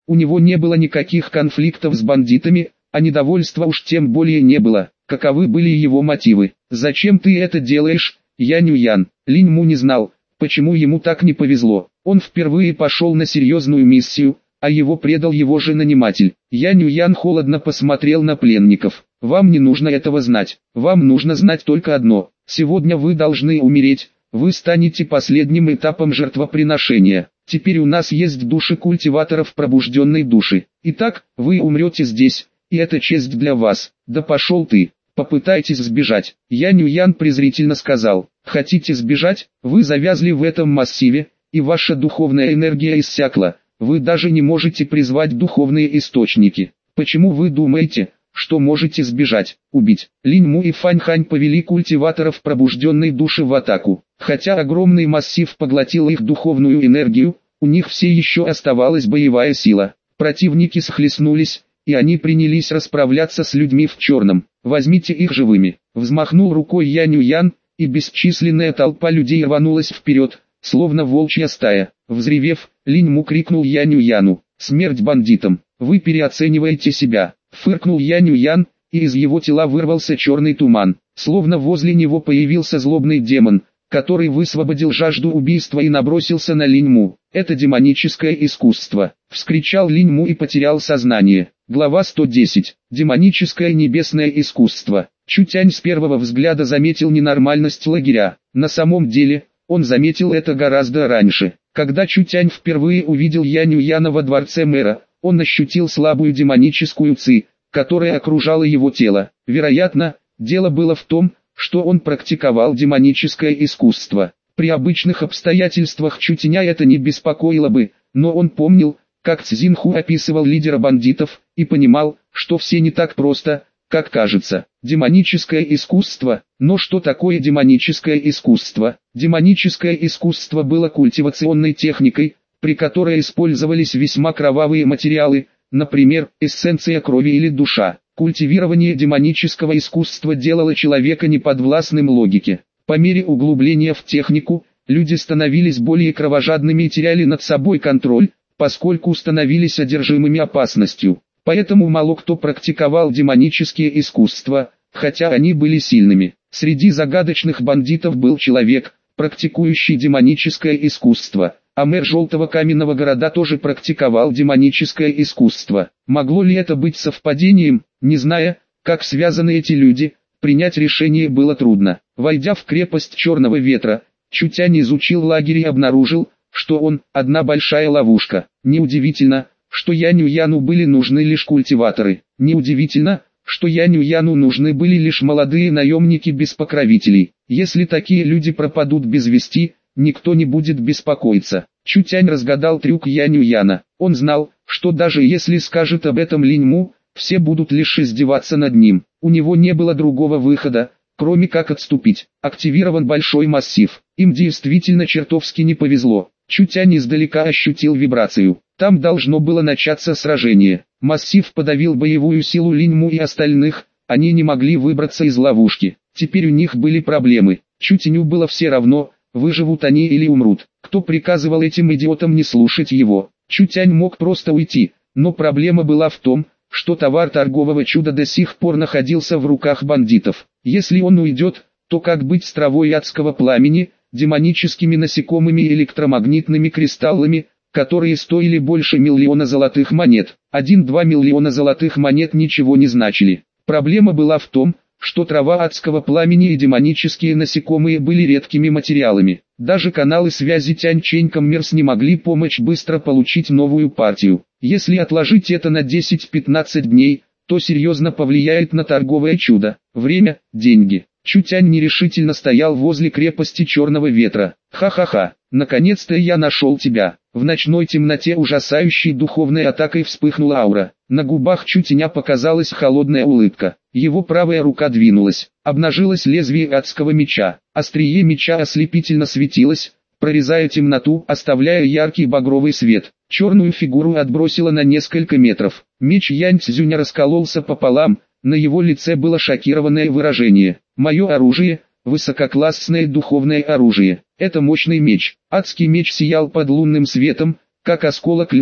У него не было никаких конфликтов с бандитами, а недовольства уж тем более не было. Каковы были его мотивы? «Зачем ты это делаешь, Янь Юян?» Линь Му не знал, почему ему так не повезло. Он впервые пошел на серьезную миссию, а его предал его же наниматель. Янь Юян холодно посмотрел на пленников. «Вам не нужно этого знать. Вам нужно знать только одно. Сегодня вы должны умереть. Вы станете последним этапом жертвоприношения. Теперь у нас есть души культиваторов пробужденной души. Итак, вы умрете здесь, и это честь для вас. Да пошел ты. Попытайтесь сбежать». Янь Юян презрительно сказал: «Хотите сбежать? Вы завязли в этом массиве, и ваша духовная энергия иссякла. Вы даже не можете призвать духовные источники. Почему вы думаете, что можете сбежать, убить?» Линь Му и Фань Хань повели культиваторов пробужденной души в атаку. Хотя огромный массив поглотил их духовную энергию, у них все еще оставалась боевая сила. Противники схлестнулись, и они принялись расправляться с людьми в черном. «Возьмите их живыми!» Взмахнул рукой Янь Юян, и бесчисленная толпа людей рванулась вперед, словно волчья стая. Взревев, Линь Му крикнул Янь Юяну: «Смерть бандитам! Вы переоцениваете себя!» Фыркнул Янь Юян, и из его тела вырвался черный туман, словно возле него появился злобный демон, который высвободил жажду убийства и набросился на Линь Му. «Это демоническое искусство!» — вскричал Линь Му и потерял сознание. Глава 110. Демоническое небесное искусство. Чутянь с первого взгляда заметил ненормальность лагеря. На самом деле, он заметил это гораздо раньше. Когда Чутянь впервые увидел Янь Юяна во дворце мэра, он ощутил слабую демоническую ци, которая окружала его тело. Вероятно, дело было в том, что он практиковал демоническое искусство. При обычных обстоятельствах Чутяня это не беспокоило бы, но он помнил, как Цзинху описывал лидера бандитов, и понимал, что все не так просто, как кажется. Демоническое искусство. Но что такое демоническое искусство? Демоническое искусство было культивационной техникой, при которой использовались весьма кровавые материалы, например, эссенция крови или душа. Культивирование демонического искусства делало человека неподвластным логике. По мере углубления в технику, люди становились более кровожадными и теряли над собой контроль, поскольку становились одержимыми опасностью. Поэтому мало кто практиковал демонические искусства, хотя они были сильными. Среди загадочных бандитов был человек, практикующий демоническое искусство, а мэр Желтого Каменного Города тоже практиковал демоническое искусство. Могло ли это быть совпадением? Не зная, как связаны эти люди, принять решение было трудно. Войдя в крепость Черного Ветра, Чутянь изучил лагерь и обнаружил, что он – одна большая ловушка. Неудивительно, что Янь Юяну были нужны лишь культиваторы. Неудивительно, что Янь Юяну нужны были лишь молодые наемники без покровителей. Если такие люди пропадут без вести, никто не будет беспокоиться. Чутянь разгадал трюк Янь Юяна. Он знал, что даже если скажет об этом Линь Му, все будут лишь издеваться над ним. У него не было другого выхода, кроме как отступить. Активирован большой массив. Им действительно чертовски не повезло. Чутянь издалека ощутил вибрацию. Там должно было начаться сражение. Массив подавил боевую силу Линь Му и остальных, они не могли выбраться из ловушки. Теперь у них были проблемы. Чутяню было все равно, выживут они или умрут. Кто приказывал этим идиотам не слушать его? Чутянь мог просто уйти, но проблема была в том, что товар торгового чуда до сих пор находился в руках бандитов. Если он уйдет, то как быть с травой адского пламени, демоническими насекомыми и электромагнитными кристаллами, которые стоили больше 1 миллиона золотых монет? 1-2 миллиона золотых монет ничего не значили. Проблема была в том, что трава адского пламени и демонические насекомые были редкими материалами. Даже каналы связи Тянь-Чэнь-Коммерс не могли помочь быстро получить новую партию. Если отложить это на 10-15 дней, то серьезно повлияет на торговое чудо. Время, деньги. Чутянь нерешительно стоял возле крепости Черного Ветра. «Ха-ха-ха, наконец-то я нашел тебя». В ночной темноте ужасающей духовной атакой вспыхнула аура. На губах Чутяня показалась холодная улыбка. Его правая рука двинулась. Обнажилось лезвие адского меча. Острие меча ослепительно светилось, прорезая темноту, оставляя яркий багровый свет. Черную фигуру отбросило на несколько метров. Меч Янь Цзюня раскололся пополам, на его лице было шокированное выражение. «Мое оружие — высококлассное духовное оружие. Это мощный меч». Адский меч сиял под лунным светом, как осколок льда,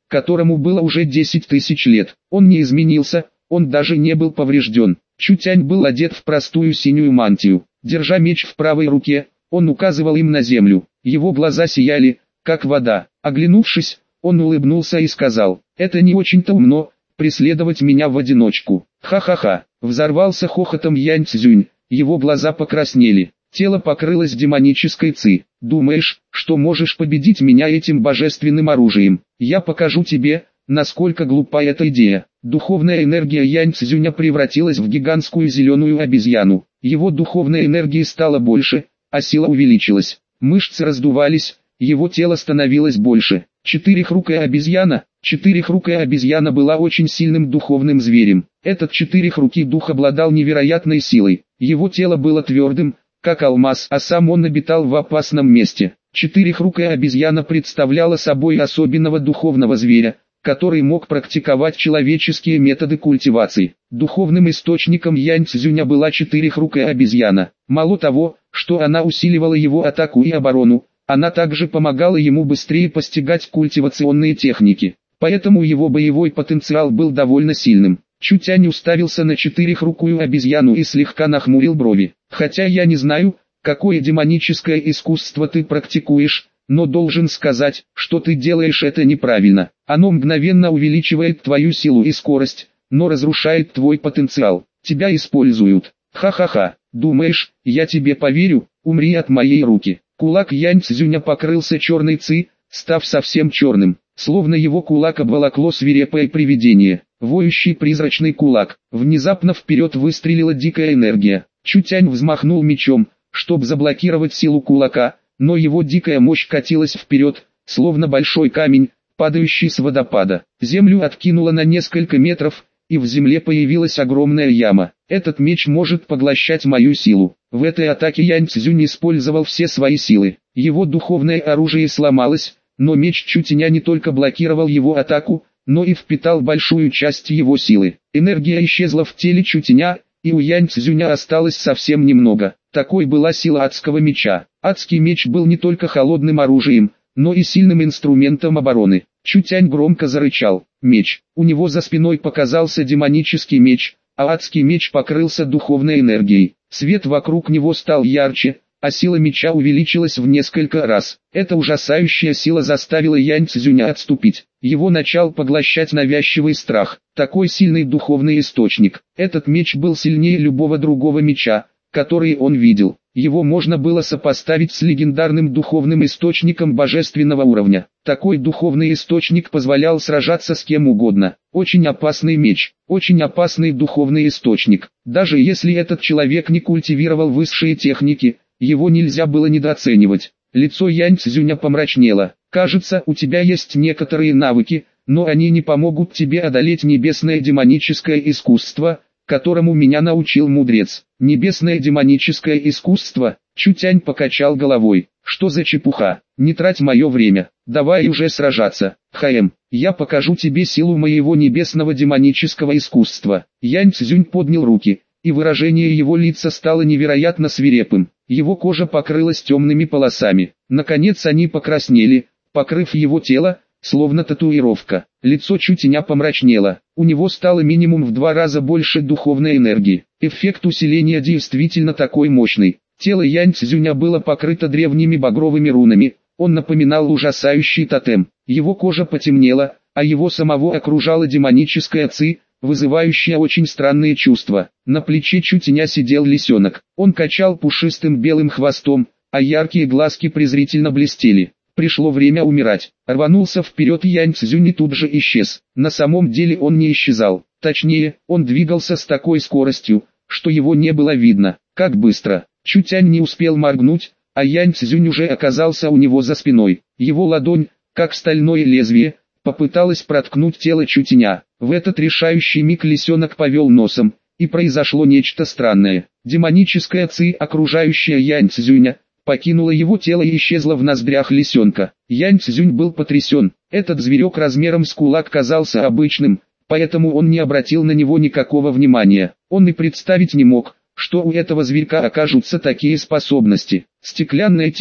которому было уже 10 тысяч лет. Он не изменился, он даже не был поврежден. Чутянь был одет в простую синюю мантию. Держа меч в правой руке, он указывал им на землю. Его глаза сияли, как вода. Оглянувшись, он улыбнулся и сказал: «Это не очень-то умно, преследовать меня в одиночку». «Ха-ха-ха!» — взорвался хохотом Янь Цзюнь, его глаза покраснели. Тело покрылось демонической ци. «Думаешь, что можешь победить меня этим божественным оружием? Я покажу тебе, насколько глупа эта идея». Духовная энергия Янь Цзюня превратилась в гигантскую зеленую обезьяну. Его духовной энергии стало больше, а сила увеличилась. Мышцы раздувались, его тело становилось больше. Четырехрукая обезьяна была очень сильным духовным зверем. Этот четырехрукий дух обладал невероятной силой. Его тело было твердым, как алмаз, а сам он обитал в опасном месте. Четырехрукая обезьяна представляла собой особенного духовного зверя, который мог практиковать человеческие методы культивации. Духовным источником Янь Цзюня была четырехрукая обезьяна. Мало того, что она усиливала его атаку и оборону, она также помогала ему быстрее постигать культивационные техники. Поэтому его боевой потенциал был довольно сильным. Чутянь уставился на четырехрукую обезьяну и слегка нахмурил брови. «Хотя я не знаю, какое демоническое искусство ты практикуешь, но должен сказать, что ты делаешь это неправильно. Оно мгновенно увеличивает твою силу и скорость, но разрушает твой потенциал. Тебя используют. Ха-ха-ха, думаешь, я тебе поверю? Умри от моей руки». Кулак Янь Цзюня покрылся черной ци, став совсем черным, словно его кулак обволокло свирепое привидение. Воющий призрачный кулак. Внезапно вперед выстрелила дикая энергия. Чутянь взмахнул мечом, чтобы заблокировать силу кулака, но его дикая мощь катилась вперед, словно большой камень, падающий с водопада. Землю откинуло на несколько метров, и в земле появилась огромная яма. Этот меч может поглощать мою силу. В этой атаке Янь Цзюнь использовал все свои силы. Его духовное оружие сломалось, но меч Чутяня не только блокировал его атаку, но и впитал большую часть его силы. Энергия исчезла в теле Чутяня, и у Янь Цзюня осталось совсем немного. Такой была сила адского меча. Адский меч был не только холодным оружием, но и сильным инструментом обороны. Чутянь громко зарычал. Меч. У него за спиной показался демонический меч, а адский меч покрылся духовной энергией. Свет вокруг него стал ярче, а сила меча увеличилась в несколько раз. Эта ужасающая сила заставила Янь Цзюня отступить. Его начал поглощать навязчивый страх. Такой сильный духовный источник. Этот меч был сильнее любого другого меча, который он видел. Его можно было сопоставить с легендарным духовным источником божественного уровня. Такой духовный источник позволял сражаться с кем угодно. Очень опасный меч, очень опасный духовный источник. Даже если этот человек не культивировал высшие техники, его нельзя было недооценивать. Лицо Янь Цзюня помрачнело. «Кажется, у тебя есть некоторые навыки, но они не помогут тебе одолеть небесное демоническое искусство, которому меня научил мудрец». «Небесное демоническое искусство?» Чутянь покачал головой. «Что за чепуха? Не трать мое время. Давай уже сражаться. Я покажу тебе силу моего небесного демонического искусства». Янь Цзюнь поднял руки, и выражение его лица стало невероятно свирепым. Его кожа покрылась темными полосами. Наконец они покраснели, покрыв его тело, словно татуировка. Лицо Чутяня помрачнело. У него стало минимум в 2 раза больше духовной энергии. Эффект усиления действительно такой мощный. Тело Янь Цзюня было покрыто древними багровыми рунами. Он напоминал ужасающий тотем. Его кожа потемнела, а его самого окружала демоническая ци, вызывающая очень странные чувства. На плече Чутяня сидел лисенок. Он качал пушистым белым хвостом, а яркие глазки презрительно блестели. Пришло время умирать. Рванулся вперед Янь Цзюнь и тут же исчез. На самом деле он не исчезал. Точнее, он двигался с такой скоростью, что его не было видно. Как быстро. Чутянь не успел моргнуть, а Янь Цзюнь уже оказался у него за спиной. Его ладонь, как стальное лезвие, попыталась проткнуть тело Чутяня. В этот решающий миг лисенок повел носом, и произошло нечто странное. Демоническая ци, окружающая Янь Цзюня, покинула его тело и исчезла в ноздрях лисенка. Янь Цзюнь был потрясен. Этот зверек размером с кулак казался обычным, поэтому он не обратил на него никакого внимания. Он и представить не мог, что у этого зверька окажутся такие способности. Стеклянное тело.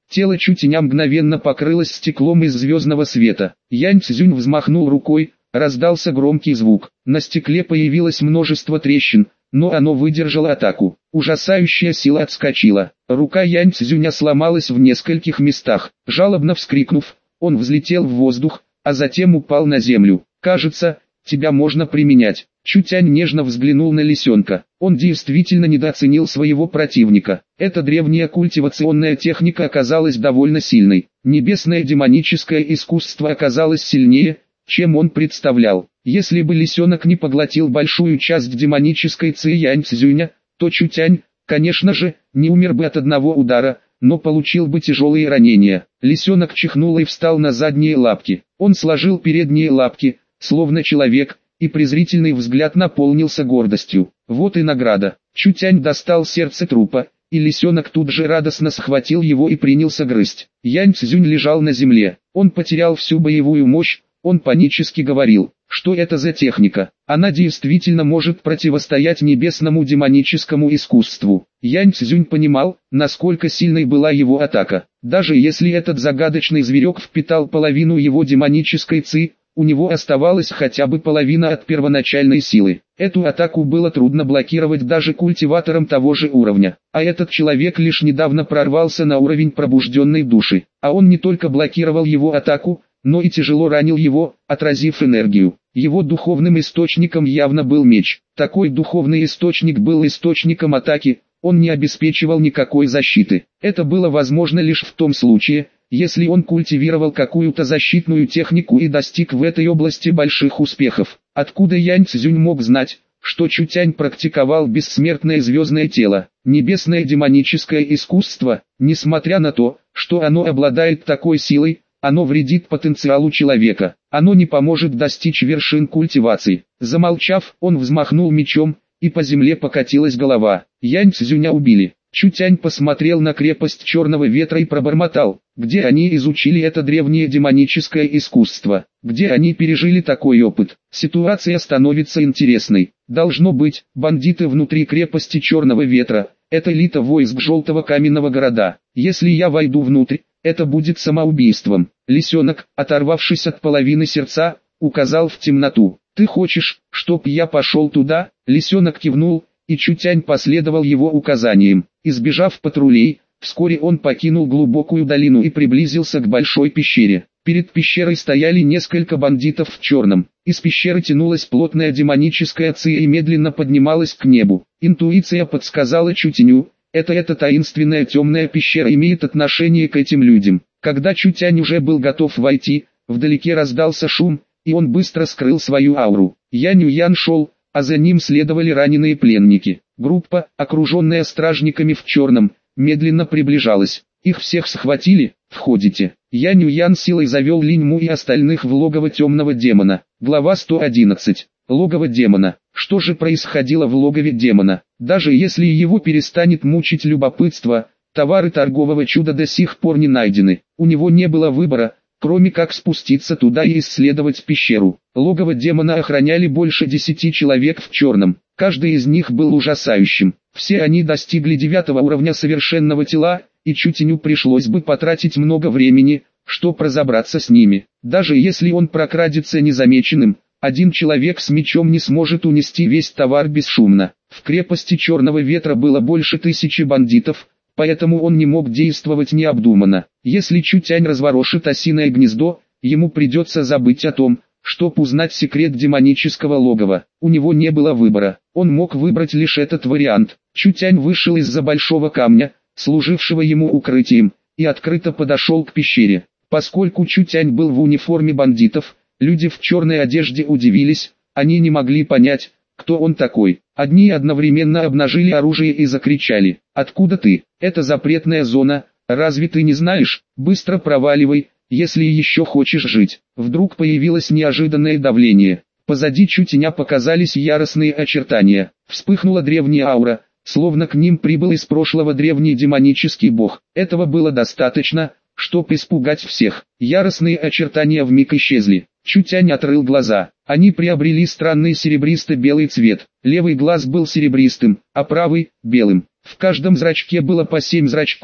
Тело Чутяня мгновенно покрылось стеклом из звездного света. Янь Цзюнь взмахнул рукой, раздался громкий звук. На стекле появилось множество трещин, но оно выдержало атаку. Ужасающая сила отскочила. Рука Янь Цзюня сломалась в нескольких местах. Жалобно вскрикнув, он взлетел в воздух, а затем упал на землю. «Кажется, тебя можно применять». Чутянь нежно взглянул на лисенка. Он действительно недооценил своего противника. Эта древняя культивационная техника оказалась довольно сильной. Небесное демоническое искусство оказалось сильнее, чем он представлял. Если бы лисенок не поглотил большую часть демонической ци Янь Цзюня, то Чутянь, конечно же, не умер бы от одного удара, но получил бы тяжелые ранения. Лисенок чихнул и встал на задние лапки. Он сложил передние лапки, словно человек, и презрительный взгляд наполнился гордостью. Вот и награда. Чутянь достал сердце трупа, и лисенок тут же радостно схватил его и принялся грызть. Янь Цзюнь лежал на земле. Он потерял всю боевую мощь. Он панически говорил, что это за техника. Она действительно может противостоять небесному демоническому искусству. Янь Цзюнь понимал, насколько сильной была его атака. Даже если этот загадочный зверек впитал половину его демонической ци, у него оставалась хотя бы половина от первоначальной силы. Эту атаку было трудно блокировать даже культиваторам того же уровня. А этот человек лишь недавно прорвался на уровень пробужденной души. А он не только блокировал его атаку, но и тяжело ранил его, отразив энергию. Его духовным источником явно был меч. Такой духовный источник был источником атаки, он не обеспечивал никакой защиты. Это было возможно лишь в том случае, если он культивировал какую-то защитную технику и достиг в этой области больших успехов. Откуда Янь Цзюнь мог знать, что Чутянь практиковал бессмертное звездное тело, небесное демоническое искусство, несмотря на то, что оно обладает такой силой, оно вредит потенциалу человека, оно не поможет достичь вершин культивации. Замолчав, он взмахнул мечом, и по земле покатилась голова. Янь Цзюня убили. Чутянь посмотрел на крепость Черного Ветра и пробормотал, где они изучили это древнее демоническое искусство, где они пережили такой опыт. Ситуация становится интересной. Должно быть, бандиты внутри крепости Черного Ветра, это элита войск Желтого Каменного Города. Если я войду внутрь, это будет самоубийством. Лисенок, оторвавшись от половины сердца, указал в темноту. «Ты хочешь, чтоб я пошел туда?» Лисенок кивнул, и Чутянь последовал его указаниям. Избежав патрулей, вскоре он покинул глубокую долину и приблизился к большой пещере. Перед пещерой стояли несколько бандитов в черном. Из пещеры тянулась плотная демоническая ци и медленно поднималась к небу. Интуиция подсказала Чутяню, эта таинственная темная пещера имеет отношение к этим людям. Когда Чутянь уже был готов войти, вдалеке раздался шум, и он быстро скрыл свою ауру. Янь шел, а за ним следовали раненые пленники. Группа, окруженная стражниками в черном, медленно приближалась. Их всех схватили, входите. Янь силой завел Линьму и остальных в логово темного демона. Глава 111. Логово демона. Что же происходило в логове демона? Даже если его перестанет мучить любопытство, товары торгового чуда до сих пор не найдены. У него не было выбора, кроме как спуститься туда и исследовать пещеру. Логово демона охраняли больше 10 человек в черном. Каждый из них был ужасающим. Все они достигли 9 уровня совершенного тела, и Чутяню пришлось бы потратить много времени, чтобы разобраться с ними. Даже если он прокрадется незамеченным, один человек с мечом не сможет унести весь товар бесшумно. В крепости Черного Ветра было больше 1000 бандитов, поэтому он не мог действовать необдуманно. Если Чутянь разворошит осиное гнездо, ему придется забыть о том, чтобы узнать секрет демонического логова. У него не было выбора, он мог выбрать лишь этот вариант. Чутянь вышел из-за большого камня, служившего ему укрытием, и открыто подошел к пещере. Поскольку Чутянь был в униформе бандитов, люди в черной одежде удивились, они не могли понять, кто он такой. Одни одновременно обнажили оружие и закричали: «Откуда ты? Это запретная зона, разве ты не знаешь? Быстро проваливай, если еще хочешь жить». Вдруг появилось неожиданное давление. Позади Чутяня показались яростные очертания. Вспыхнула древняя аура, словно к ним прибыл из прошлого древний демонический бог. Этого было достаточно, чтобы испугать всех. Яростные очертания вмиг исчезли. Чутянь открыл глаза. Они приобрели странный серебристо-белый цвет. Левый глаз был серебристым, а правый – белым. В каждом зрачке было по 7 зрачков,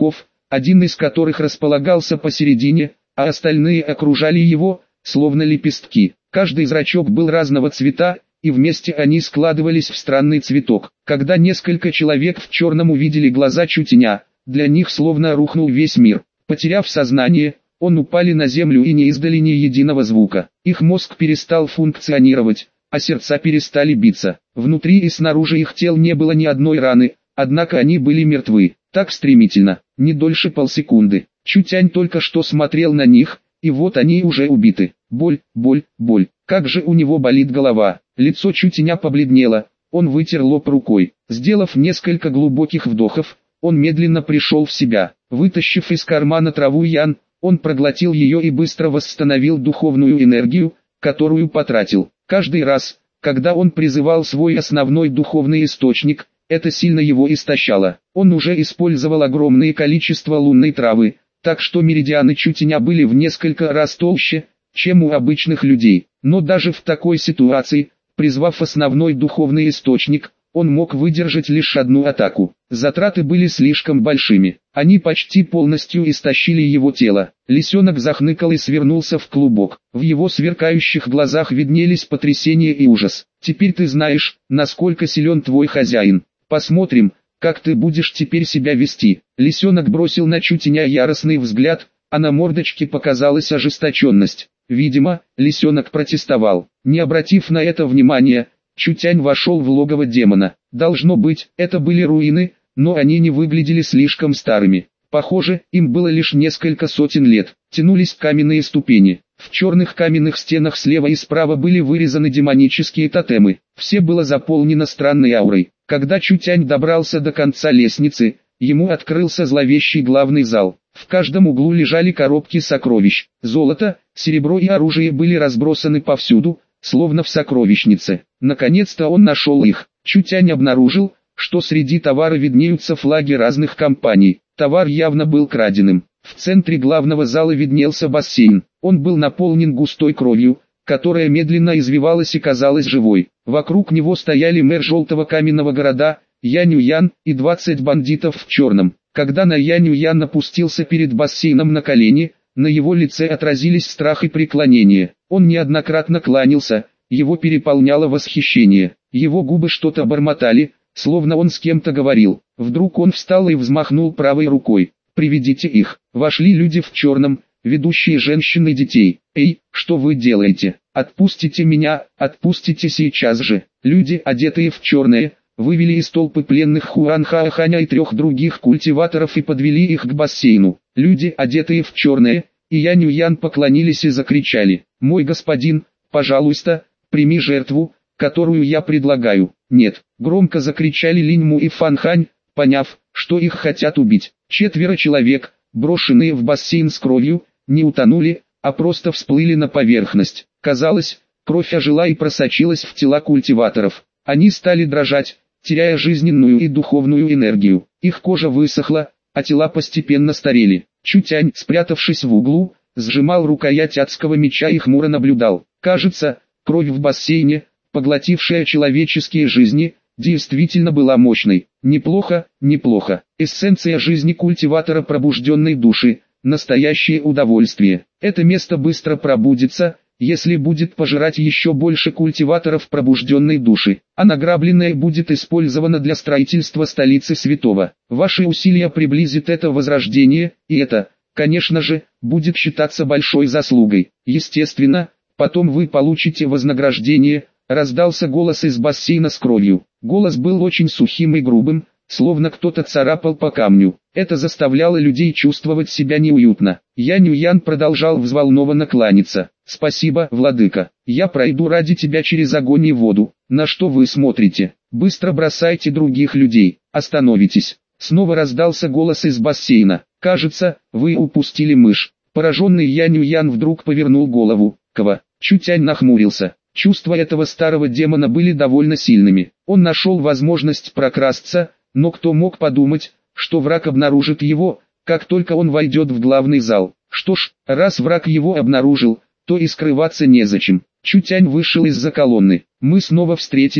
один из которых располагался посередине, а остальные окружали его, словно лепестки. Каждый зрачок был разного цвета, и вместе они складывались в странный цветок. Когда несколько человек в черном увидели глаза Чутеня, для них словно рухнул весь мир. Потеряв сознание, он упали на землю и не издали ни единого звука. Их мозг перестал функционировать, а сердца перестали биться. Внутри и снаружи их тел не было ни одной раны, однако они были мертвы. Так стремительно, не дольше полсекунды. Чутянь только что смотрел на них, и вот они уже убиты. Боль, боль, боль. Как же у него болит голова. Лицо Чутеня побледнело, он вытер лоб рукой. Сделав несколько глубоких вдохов, он медленно пришел в себя. Вытащив из кармана траву Ян, он проглотил ее и быстро восстановил духовную энергию, которую потратил. Каждый раз, когда он призывал свой основной духовный источник, это сильно его истощало. Он уже использовал огромное количество лунной травы, так что меридианы Чутеня были в несколько раз толще, чем у обычных людей. Но даже в такой ситуации, призвав основной духовный источник, он мог выдержать лишь одну атаку. Затраты были слишком большими. Они почти полностью истощили его тело. Лисенок захныкал и свернулся в клубок. В его сверкающих глазах виднелись потрясение и ужас. «Теперь ты знаешь, насколько силен твой хозяин. Посмотрим, как ты будешь теперь себя вести». Лисенок бросил на Чутеня яростный взгляд, а на мордочке показалась ожесточенность. Видимо, лисенок протестовал. Не обратив на это внимания, Чутянь вошел в логово демона. Должно быть, это были руины, но они не выглядели слишком старыми. Похоже, им было лишь несколько сотен лет. Тянулись каменные ступени. В черных каменных стенах слева и справа были вырезаны демонические тотемы. Все было заполнено странной аурой. Когда Чутянь добрался до конца лестницы, ему открылся зловещий главный зал. В каждом углу лежали коробки сокровищ. Золото, серебро и оружие были разбросаны повсюду, словно в сокровищнице. Наконец-то он нашел их. Чутянь обнаружил, что среди товара виднеются флаги разных компаний. Товар явно был краденым. В центре главного зала виднелся бассейн. Он был наполнен густой кровью, которая медленно извивалась и казалась живой. Вокруг него стояли мэр желтого каменного города, Янь-Юян, и 20 бандитов в черном. Когда на Янь-Юян опустился перед бассейном на колени, на его лице отразились страх и преклонение. Он неоднократно кланялся, его переполняло восхищение. Его губы что-то бормотали, словно он с кем-то говорил. Вдруг он встал и взмахнул правой рукой. «Приведите их». Вошли люди в черном, ведущие женщин и детей. «Эй, что вы делаете? Отпустите меня, отпустите сейчас же». Люди, одетые в черное, вывели из толпы пленных Хуанхааханя и 3 других культиваторов и подвели их к бассейну. Люди, одетые в черное, и Янь-Юян поклонились и закричали: «Мой господин, пожалуйста, прими жертву, которую я предлагаю». «Нет», громко закричали Линьму и Фанхань, поняв, что их хотят убить. 4 человек, брошенные в бассейн с кровью, не утонули, а просто всплыли на поверхность. Казалось, кровь ожила и просочилась в тела культиваторов. Они стали дрожать, теряя жизненную и духовную энергию. Их кожа высохла, а тела постепенно старели. Чутянь, спрятавшись в углу, сжимал рукоять адского меча и хмуро наблюдал. Кажется, кровь в бассейне, поглотившая человеческие жизни, действительно была мощной. Неплохо, неплохо. Эссенция жизни культиватора пробужденной души, настоящее удовольствие. Это место быстро пробудится, если будет пожирать еще больше культиваторов пробужденной души, а награбленное будет использовано для строительства столицы святого. Ваши усилия приблизит это возрождение, и это, конечно же, будет считаться большой заслугой. Естественно, потом вы получите вознаграждение. Раздался голос из бассейна с кровью. Голос был очень сухим и грубым, словно кто-то царапал по камню. Это заставляло людей чувствовать себя неуютно. Янь-Юян продолжал взволнованно кланяться. «Спасибо, владыка. Я пройду ради тебя через огонь и воду. На что вы смотрите? Быстро бросайте других людей. Остановитесь». Снова раздался голос из бассейна. «Кажется, вы упустили мышь». Пораженный Янь-Юян вдруг повернул голову. «Кого?» Чутянь нахмурился. Чувства этого старого демона были довольно сильными. Он нашел возможность прокрасться, но кто мог подумать, что враг обнаружит его, как только он войдет в главный зал. Что ж, раз враг его обнаружил, то и скрываться незачем. Чутянь вышел из-за колонны. Мы снова встретились,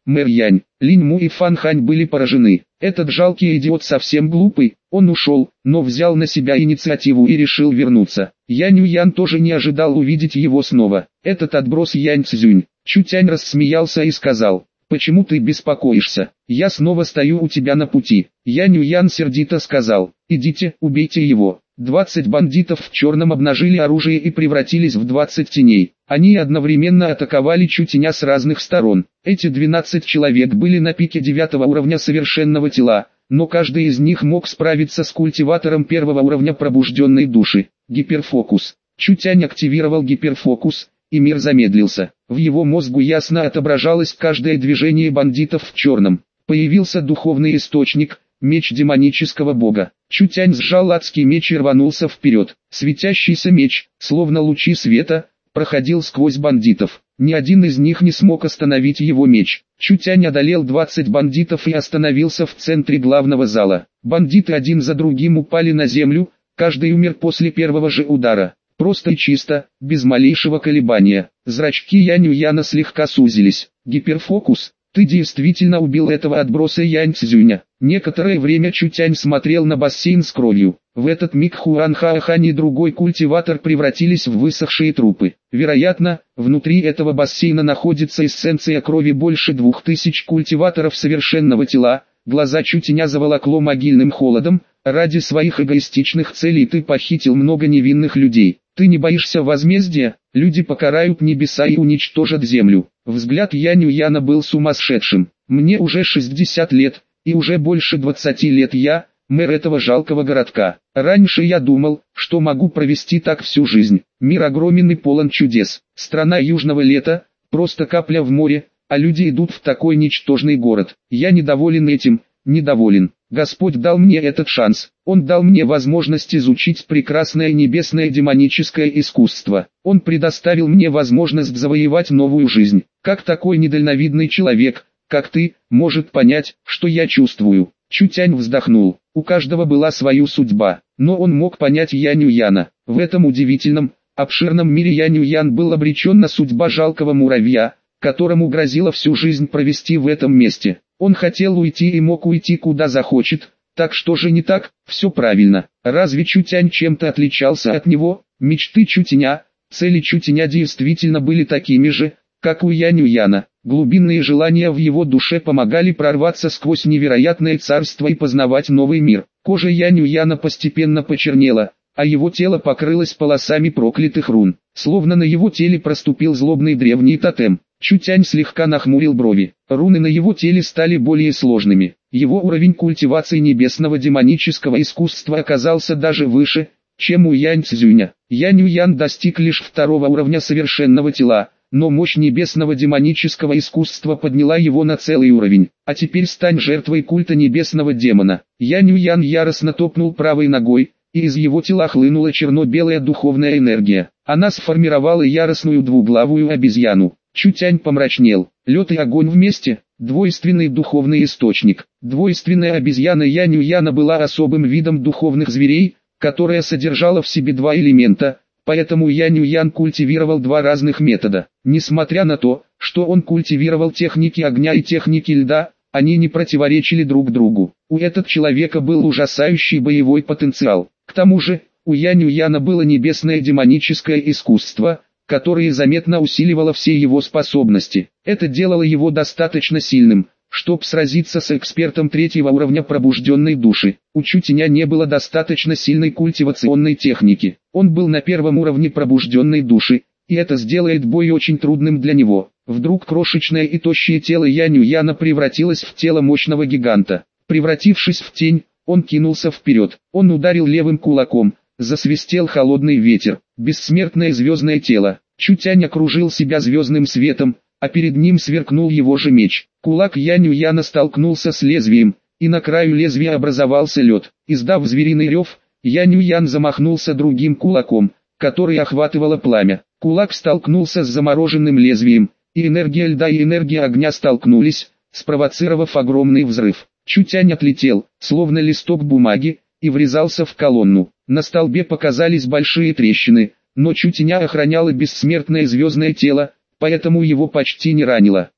Мэр Янь, Линь Му и Фан Хань были поражены. Этот жалкий идиот совсем глупый, он ушел, но взял на себя инициативу и решил вернуться. Янь Юян тоже не ожидал увидеть его снова. Этот отброс Янь Цзюнь. Чутянь рассмеялся и сказал: «Почему ты беспокоишься? Я снова стою у тебя на пути». Янь Юян сердито сказал: «Идите, убейте его». 20 бандитов в черном обнажили оружие и превратились в 20 теней. Они одновременно атаковали Чутяня с разных сторон. Эти 12 человек были на пике 9 уровня совершенного тела, но каждый из них мог справиться с культиватором 1 уровня пробужденной души. Гиперфокус. Чутянь активировал гиперфокус, и мир замедлился. В его мозгу ясно отображалось каждое движение бандитов в черном. Появился духовный источник, меч демонического бога. Чутянь сжал адский меч и рванулся вперед. Светящийся меч, словно лучи света, проходил сквозь бандитов. Ни один из них не смог остановить его меч. Чутянь одолел 20 бандитов и остановился в центре главного зала. Бандиты один за другим упали на землю, каждый умер после первого же удара. Просто и чисто, без малейшего колебания. Зрачки Янь Юяна слегка сузились. Гиперфокус. Ты действительно убил этого отброса Янь Цзюня. Некоторое время Чутянь смотрел на бассейн с кровью. В этот миг Хуан Хаохань и другой культиватор превратились в высохшие трупы. Вероятно, внутри этого бассейна находится эссенция крови больше 2000 культиваторов совершенного тела. Глаза Чутяня заволокло могильным холодом. Ради своих эгоистичных целей ты похитил много невинных людей. Ты не боишься возмездия? Люди покарают небеса и уничтожат землю. Взгляд Янь Юяна был сумасшедшим. Мне уже 60 лет, и уже больше 20 лет я, мэр этого жалкого городка. Раньше я думал, что могу провести так всю жизнь. Мир огромен и полон чудес. Страна южного лета, просто капля в море, а люди идут в такой ничтожный город. Я недоволен этим, недоволен. Господь дал мне этот шанс. Он дал мне возможность изучить прекрасное небесное демоническое искусство. Он предоставил мне возможность завоевать новую жизнь. Как такой недальновидный человек, как ты, может понять, что я чувствую? Чутянь вздохнул. У каждого была своя судьба, но он мог понять Янь Юяна. В этом удивительном, обширном мире Янь Юян был обречен на судьба жалкого муравья, которому грозило всю жизнь провести в этом месте. Он хотел уйти и мог уйти куда захочет, так что же не так? Все правильно. Разве Чутянь чем-то отличался от него? Мечты Чутяня, цели Чутяня действительно были такими же, как у Янь Юяна. Глубинные желания в его душе помогали прорваться сквозь невероятное царство и познавать новый мир. Кожа Янь Юяна постепенно почернела, а его тело покрылось полосами проклятых рун. Словно на его теле проступил злобный древний тотем. Чутянь слегка нахмурил брови. Руны на его теле стали более сложными. Его уровень культивации небесного демонического искусства оказался даже выше, чем у Янь Цзюня. Янь Юян достиг лишь 2 уровня совершенного тела, но мощь небесного демонического искусства подняла его на целый уровень. А теперь стань жертвой культа небесного демона. Янь Юян яростно топнул правой ногой, и из его тела хлынула черно-белая духовная энергия. Она сформировала яростную двуглавую обезьяну. Чутянь помрачнел. Лед и огонь вместе, двойственный духовный источник. Двойственная обезьяна Янь Юяна была особым видом духовных зверей, которая содержала в себе 2 элемента, поэтому Янь Юян культивировал 2 разных метода. Несмотря на то, что он культивировал техники огня и техники льда, они не противоречили друг другу. У этого человека был ужасающий боевой потенциал. К тому же, у Янь Юяна было небесное демоническое искусство, которое заметно усиливало все его способности. Это делало его достаточно сильным, чтобы сразиться с экспертом 3-го уровня пробужденной души. У Чутяня не было достаточно сильной культивационной техники. Он был на 1-м уровне пробужденной души, и это сделает бой очень трудным для него. Вдруг крошечное и тощее тело Янь Юяна превратилось в тело мощного гиганта. Превратившись в тень, он кинулся вперед. Он ударил левым кулаком. Засвистел холодный ветер. Бессмертное звездное тело. Чутянь окружил себя звездным светом, а перед ним сверкнул его же меч. Кулак Янь Юяна столкнулся с лезвием, и на краю лезвия образовался лед. Издав звериный рев, Янь Юян замахнулся другим кулаком, который охватывало пламя. Кулак столкнулся с замороженным лезвием, и энергия льда и энергия огня столкнулись, спровоцировав огромный взрыв. Чутянь отлетел, словно листок бумаги, и врезался в колонну. На столбе показались большие трещины, но Чутяня охраняло бессмертное звездное тело, поэтому его почти не ранило.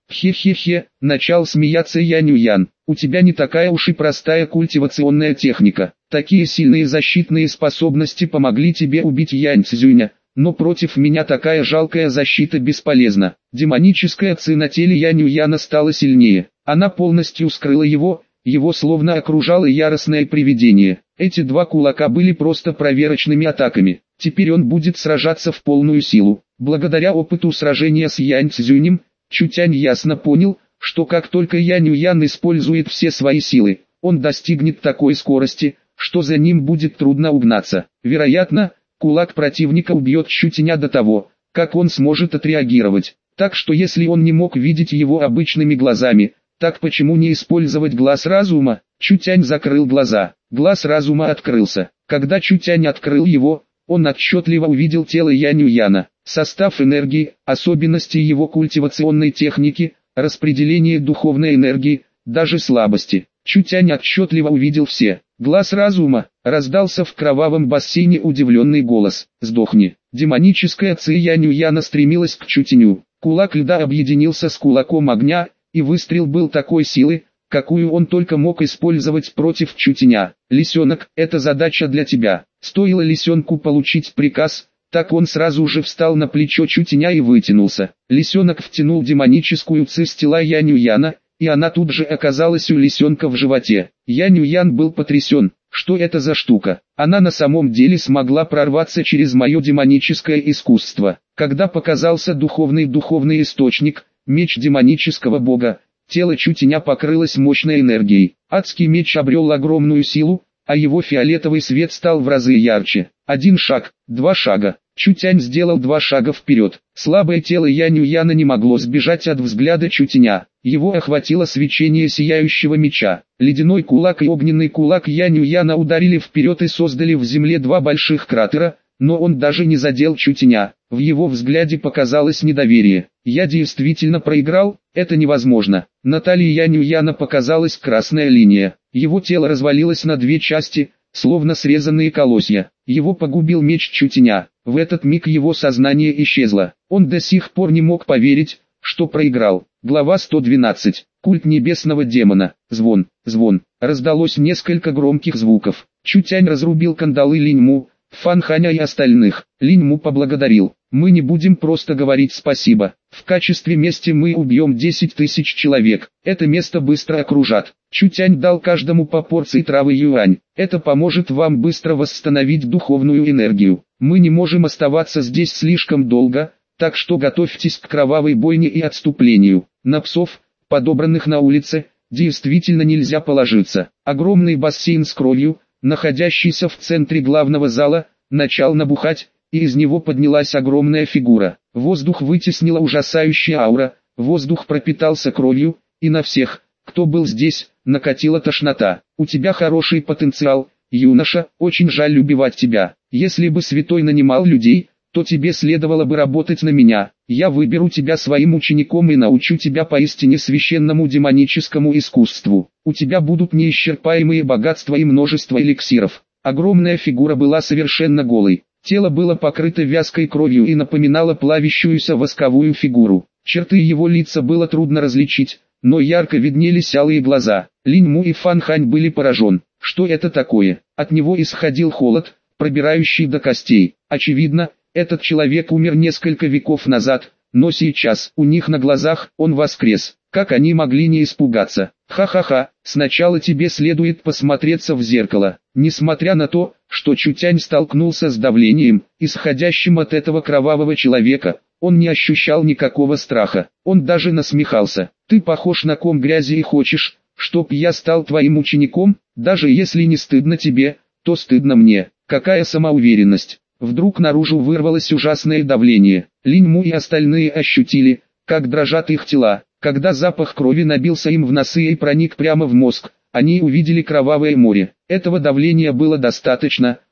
Хе-хе-хе, начал смеяться Янь Юян. У тебя не такая уж и простая культивационная техника. Такие сильные защитные способности помогли тебе убить Янь Цзюня, но против меня такая жалкая защита бесполезна. Демоническая ци на теле Янь Юяна стала сильнее. Она полностью скрыла его словно окружало яростное привидение. Эти два кулака были просто проверочными атаками. Теперь он будет сражаться в полную силу. Благодаря опыту сражения с Янь Цзюнем, Чутянь ясно понял, что как только Янь Юян использует все свои силы, он достигнет такой скорости, что за ним будет трудно угнаться. Вероятно, кулак противника убьет Чутяня до того, как он сможет отреагировать. Так что если он не мог видеть его обычными глазами, так почему не использовать глаз разума? Чутянь закрыл глаза. Глаз разума открылся. Когда Чутянь открыл его, он отчетливо увидел тело Янь Юяна. Состав энергии, особенности его культивационной техники, распределение духовной энергии, даже слабости. Чутянь отчетливо увидел все. Глаз разума, раздался в кровавом бассейне удивленный голос. «Сдохни!» Демоническая ци Янь Юяна стремилась к Чутяню. Кулак льда объединился с кулаком огня, и выстрел был такой силы, какую он только мог использовать против Чутяня. «Лисенок, это задача для тебя». Стоило лисенку получить приказ, так он сразу же встал на плечо Чутяня и вытянулся. Лисенок втянул демоническую ци с тела Янь Юяна, и она тут же оказалась у лисенка в животе. Янь Юян был потрясен. Что это за штука? Она на самом деле смогла прорваться через мое демоническое искусство. Когда показался духовный источник, меч демонического бога, тело Чутяня покрылось мощной энергией. Адский меч обрел огромную силу, а его фиолетовый свет стал в разы ярче. 1 шаг, 2 шага. Чутянь сделал 2 шага вперед. Слабое тело Янь Юяна не могло сбежать от взгляда Чутяня. Его охватило свечение сияющего меча. Ледяной кулак и огненный кулак Янь Юяна ударили вперед и создали в земле 2 больших кратера, но он даже не задел Чутяня. В его взгляде показалось недоверие. «Я действительно проиграл? Это невозможно». На талии Янь Юяна показалась красная линия. Его тело развалилось на 2 части, словно срезанные колосья. Его погубил меч Чутяня. В этот миг его сознание исчезло. Он до сих пор не мог поверить, что проиграл. Глава 112. Культ небесного демона. Звон, звон. Раздалось несколько громких звуков. Чутянь разрубил кандалы Линьму, Фанханя и остальных. Линьму поблагодарил. «Мы не будем просто говорить спасибо. В качестве мести мы убьем 10 тысяч человек. Это место быстро окружат». Чутянь дал каждому по порции травы юань. «Это поможет вам быстро восстановить духовную энергию. Мы не можем оставаться здесь слишком долго, так что готовьтесь к кровавой бойне и отступлению. На псов, подобранных на улице, действительно нельзя положиться». Огромный бассейн с кровью, находящийся в центре главного зала, начал набухать, и из него поднялась огромная фигура. Воздух вытеснила ужасающая аура, воздух пропитался кровью, и на всех, кто был здесь, накатила тошнота. «У тебя хороший потенциал, юноша, очень жаль убивать тебя. Если бы святой нанимал людей, то тебе следовало бы работать на меня. Я выберу тебя своим учеником и научу тебя поистине священному демоническому искусству. У тебя будут неисчерпаемые богатства и множество эликсиров». Огромная фигура была совершенно голой. Тело было покрыто вязкой кровью и напоминало плавящуюся восковую фигуру. Черты его лица было трудно различить, но ярко виднелись алые глаза. Линьму и Фанхань были поражен. Что это такое? От него исходил холод, пробирающий до костей. Очевидно, этот человек умер несколько веков назад, но сейчас, у них на глазах, он воскрес. Как они могли не испугаться? Ха-ха-ха, сначала тебе следует посмотреться в зеркало. Несмотря на то, что Чутянь столкнулся с давлением, исходящим от этого кровавого человека, он не ощущал никакого страха. Он даже насмехался. «Ты похож на ком грязи и хочешь, чтоб я стал твоим учеником? Даже если не стыдно тебе, то стыдно мне». Какая самоуверенность. Вдруг наружу вырвалось ужасное давление. Линьму и остальные ощутили, как дрожат их тела. Когда запах крови набился им в носы и проник прямо в мозг, они увидели кровавое море. Этого давления было достаточно,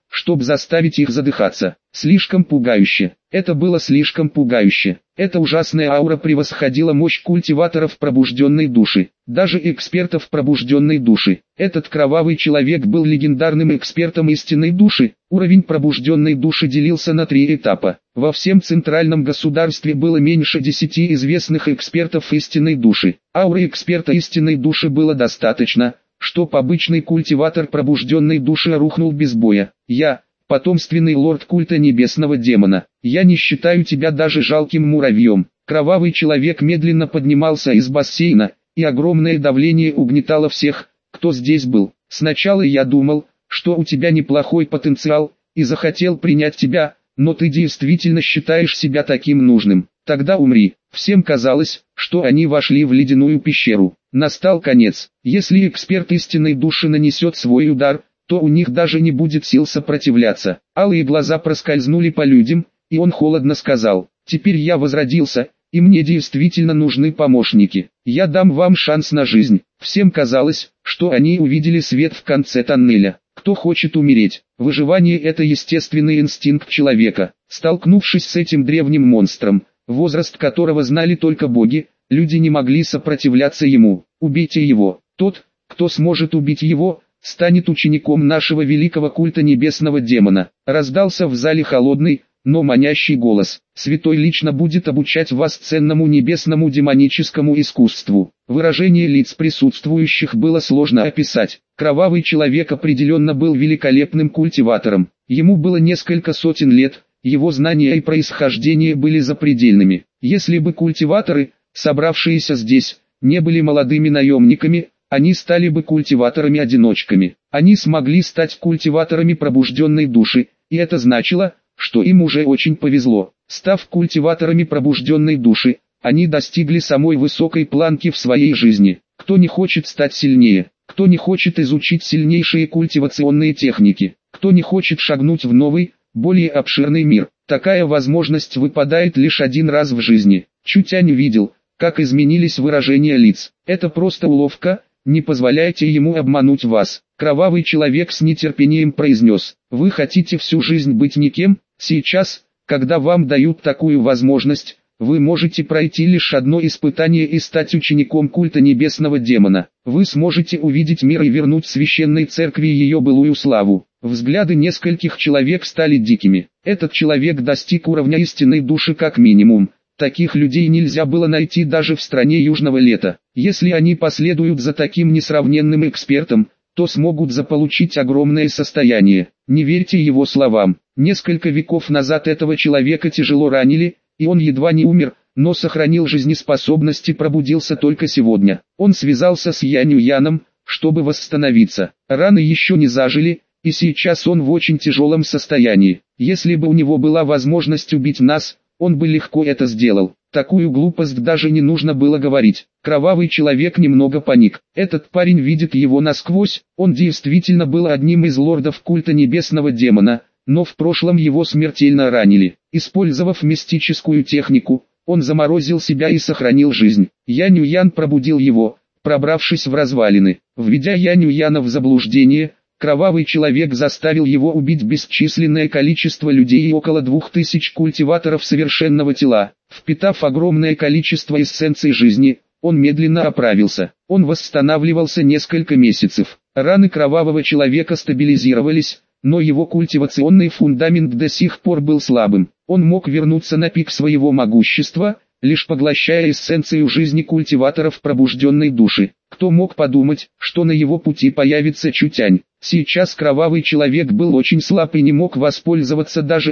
чтобы заставить их задыхаться. Слишком пугающе. Это было слишком пугающе. Эта ужасная аура превосходила мощь культиваторов пробужденной души, даже экспертов пробужденной души. Этот кровавый человек был легендарным экспертом истинной души. Уровень пробужденной души делился на 3 этапа. Во всем центральном государстве было меньше 10 известных экспертов истинной души. Ауры эксперта истинной души было достаточно, чтоб обычный культиватор пробужденной души рухнул без боя. Я, потомственный лорд культа небесного демона, я не считаю тебя даже жалким муравьем. Кровавый человек медленно поднимался из бассейна, и огромное давление угнетало всех, кто здесь был. Сначала я думал, что у тебя неплохой потенциал, и захотел принять тебя, но ты действительно считаешь себя таким нужным. Тогда умри. Всем казалось, что они вошли в ледяную пещеру. Настал конец. Если эксперт истинной души нанесет свой удар, то у них даже не будет сил сопротивляться. Алые глаза проскользнули по людям, и он холодно сказал: «Теперь я возродился, и мне действительно нужны помощники. Я дам вам шанс на жизнь». Всем казалось, что они увидели свет в конце тоннеля. Кто хочет умереть? Выживание – это естественный инстинкт человека. Столкнувшись с этим древним монстром, возраст которого знали только боги, люди не могли сопротивляться ему. Убейте его. Тот, кто сможет убить его, станет учеником нашего великого культа небесного демона. Раздался в зале холодный, но манящий голос. Святой лично будет обучать вас ценному небесному демоническому искусству. Выражение лиц присутствующих было сложно описать. Кровавый человек определенно был великолепным культиватором. Ему было несколько сотен лет, его знания и происхождение были запредельными. Если бы культиваторы, собравшиеся здесь, не были молодыми наемниками, они стали бы культиваторами-одиночками. Они смогли стать культиваторами пробужденной души, и это значило, что им уже очень повезло. Став культиваторами пробужденной души, они достигли самой высокой планки в своей жизни. Кто не хочет стать сильнее? Кто не хочет изучить сильнейшие культивационные техники? Кто не хочет шагнуть в новый, более обширный мир? Такая возможность выпадает лишь один раз в жизни. Чутянь видел, как изменились выражения лиц. Это просто уловка, не позволяйте ему обмануть вас. Кровавый человек с нетерпением произнес: «Вы хотите всю жизнь быть никем? Сейчас, когда вам дают такую возможность, вы можете пройти лишь одно испытание и стать учеником культа небесного демона. Вы сможете увидеть мир и вернуть священной церкви ее былую славу». Взгляды нескольких человек стали дикими. Этот человек достиг уровня истинной души как минимум. Таких людей нельзя было найти даже в стране южного лета. Если они последуют за таким несравненным экспертом, то смогут заполучить огромное состояние. Не верьте его словам. Несколько веков назад этого человека тяжело ранили, и он едва не умер, но сохранил жизнеспособность и пробудился только сегодня. Он связался с Янью Яном, чтобы восстановиться. Раны еще не зажили, и сейчас он в очень тяжелом состоянии. Если бы у него была возможность убить нас, он бы легко это сделал. Такую глупость даже не нужно было говорить. Кровавый человек немного паник. Этот парень видит его насквозь. Он действительно был одним из лордов культа небесного демона, но в прошлом его смертельно ранили. Использовав мистическую технику, он заморозил себя и сохранил жизнь. Янь Юян пробудил его, пробравшись в развалины. Введя Янь Юяна в заблуждение, кровавый человек заставил его убить бесчисленное количество людей и около 2000 культиваторов совершенного тела. Впитав огромное количество эссенций жизни, он медленно оправился. Он восстанавливался несколько месяцев. Раны кровавого человека стабилизировались, но его культивационный фундамент до сих пор был слабым. Он мог вернуться на пик своего могущества, лишь поглощая эссенцию жизни культиваторов пробужденной души. Кто мог подумать, что на его пути появится Чутянь? Сейчас кровавый человек был очень слаб и не мог воспользоваться даже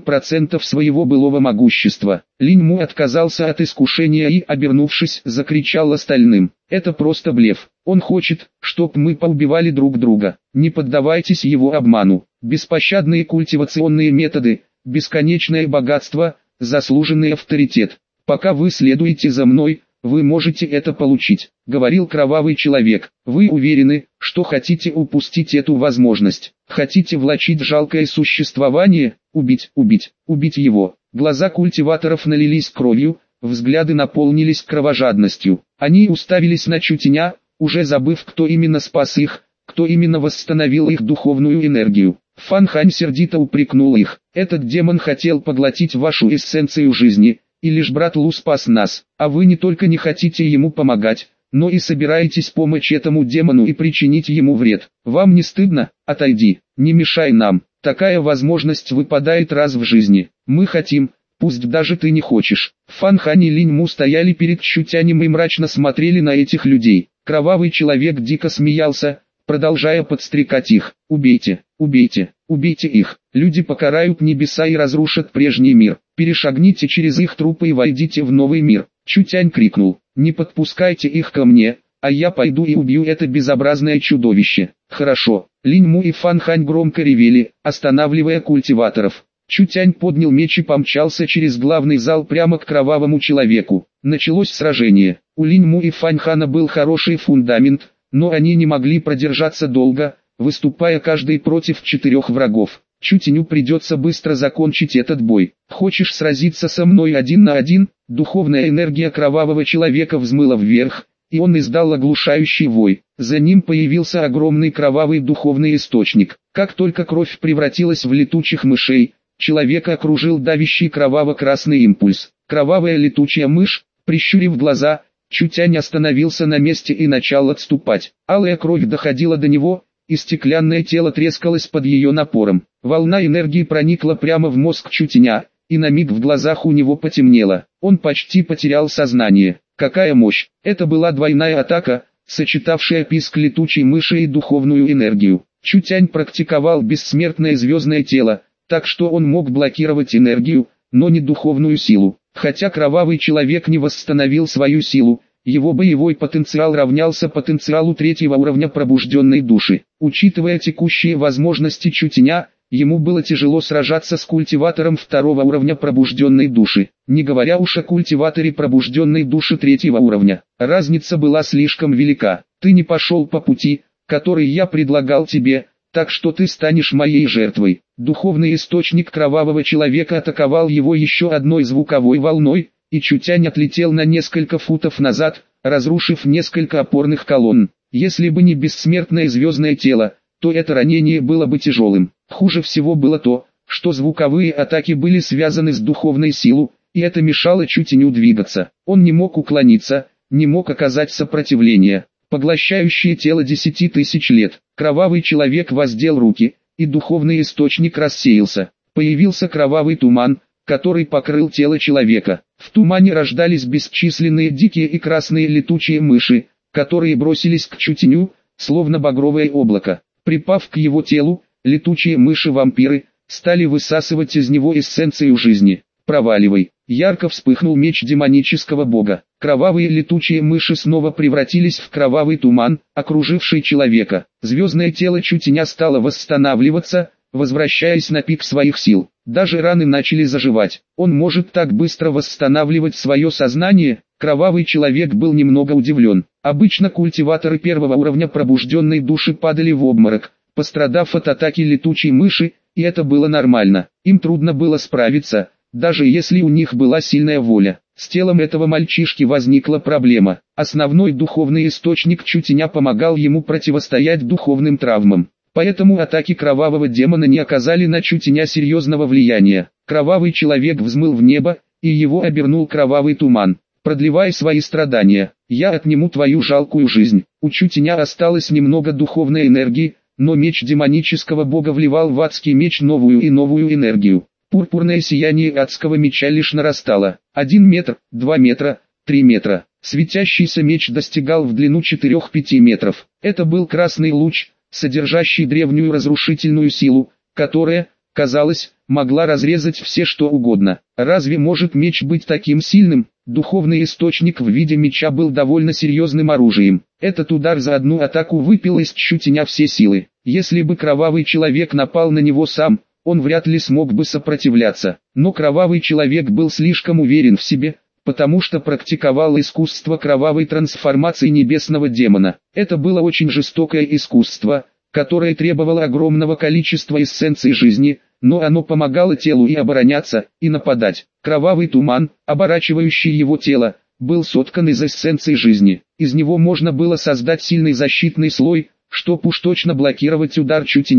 1% своего былого могущества. Линь Му отказался от искушения и, обернувшись, закричал остальным: «Это просто блеф. Он хочет, чтоб мы поубивали друг друга. Не поддавайтесь его обману. Беспощадные культивационные методы, бесконечное богатство, заслуженный авторитет. Пока вы следуете за мной, вы можете это получить», — говорил кровавый человек. «Вы уверены, что хотите упустить эту возможность? Хотите влачить жалкое существование? Убить его». Глаза культиваторов налились кровью, взгляды наполнились кровожадностью. Они уставились на Чутяня, уже забыв, кто именно спас их, кто именно восстановил их духовную энергию. Фан Хань сердито упрекнул их. Этот демон хотел поглотить вашу эссенцию жизни, и лишь брат Лу спас нас, а вы не только не хотите ему помогать, но и собираетесь помочь этому демону и причинить ему вред. Вам не стыдно? Отойди, не мешай нам. Такая возможность выпадает раз в жизни. Мы хотим, пусть даже ты не хочешь. Фан Хань и Линь Му стояли перед Чутянем и мрачно смотрели на этих людей. Кровавый человек дико смеялся, продолжая подстрекать их. Убейте, убейте, убейте их. Люди покарают небеса и разрушат прежний мир. Перешагните через их трупы и войдите в новый мир. Чутянь крикнул. Не подпускайте их ко мне, а я пойду и убью это безобразное чудовище. Хорошо. Линь Му и Фан Хань громко ревели, останавливая культиваторов. Чутянь поднял меч и помчался через главный зал прямо к кровавому человеку. Началось сражение. У Линь Му и Фан Хана был хороший фундамент, но они не могли продержаться долго, выступая каждый против 4 врагов. Чутяню придется быстро закончить этот бой. Хочешь сразиться со мной 1 на 1? Духовная энергия кровавого человека взмыла вверх, и он издал оглушающий вой. За ним появился огромный кровавый духовный источник. Как только кровь превратилась в летучих мышей, человека окружил давящий кроваво-красный импульс. Кровавая летучая мышь, прищурив глаза, Чутянь остановился на месте и начал отступать. Алая кровь доходила до него, и стеклянное тело трескалось под ее напором. Волна энергии проникла прямо в мозг Чутяня, и на миг в глазах у него потемнело. Он почти потерял сознание. Какая мощь! Это была двойная атака, сочетавшая писк летучей мыши и духовную энергию. Чутянь практиковал бессмертное звездное тело, так что он мог блокировать энергию, но не духовную силу. Хотя кровавый человек не восстановил свою силу, его боевой потенциал равнялся потенциалу 3-го уровня пробужденной души. Учитывая текущие возможности Чутяня, ему было тяжело сражаться с культиватором 2-го уровня пробужденной души, не говоря уж о культиваторе пробужденной души 3-го уровня. Разница была слишком велика. Ты не пошел по пути, который я предлагал тебе, так что ты станешь моей жертвой. Духовный источник кровавого человека атаковал его еще одной звуковой волной, и Чутянь отлетел на несколько футов назад, разрушив несколько опорных колонн. Если бы не бессмертное звездное тело, то это ранение было бы тяжелым. Хуже всего было то, что звуковые атаки были связаны с духовной силой, и это мешало Чутяню двигаться. Он не мог уклониться, не мог оказать сопротивление. Поглощающее тело 10 тысяч лет. Кровавый человек воздел руки, и духовный источник рассеялся. Появился кровавый туман, который покрыл тело человека. В тумане рождались бесчисленные дикие и красные летучие мыши, которые бросились к Чутяню, словно багровое облако. Припав к его телу, летучие мыши-вампиры стали высасывать из него эссенцию жизни. «Проваливай!» Ярко вспыхнул меч демонического бога. Кровавые летучие мыши снова превратились в кровавый туман, окруживший человека. Звездное тело Чутяня стало восстанавливаться, возвращаясь на пик своих сил. Даже раны начали заживать. Он может так быстро восстанавливать свое сознание? Кровавый человек был немного удивлен. Обычно культиваторы 1-го уровня пробужденной души падали в обморок, пострадав от атаки летучей мыши, и это было нормально. Им трудно было справиться, даже если у них была сильная воля. С телом этого мальчишки возникла проблема. Основной духовный источник Чутяня помогал ему противостоять духовным травмам. Поэтому атаки кровавого демона не оказали на Чутяня серьезного влияния. Кровавый человек взмыл в небо, и его обернул кровавый туман. Продлевай свои страдания, я отниму твою жалкую жизнь. У Чутяня осталось немного духовной энергии, но меч демонического бога вливал в адский меч новую и новую энергию. Пурпурное сияние адского меча лишь нарастало. 1 метр, 2 метра, 3 метра. Светящийся меч достигал в длину 4-5 метров. Это был красный луч, содержащий древнюю разрушительную силу, которая, казалось, могла разрезать все что угодно. Разве может меч быть таким сильным? Духовный источник в виде меча был довольно серьезным оружием. Этот удар за одну атаку выпил из Чутяня все силы. Если бы кровавый человек напал на него сам, он вряд ли смог бы сопротивляться. Но кровавый человек был слишком уверен в себе, потому что практиковал искусство кровавой трансформации небесного демона. Это было очень жестокое искусство, которое требовало огромного количества эссенций жизни, но оно помогало телу и обороняться, и нападать. Кровавый туман, оборачивающий его тело, был соткан из эссенций жизни. Из него можно было создать сильный защитный слой, чтобы уж точно блокировать удар Чутяня.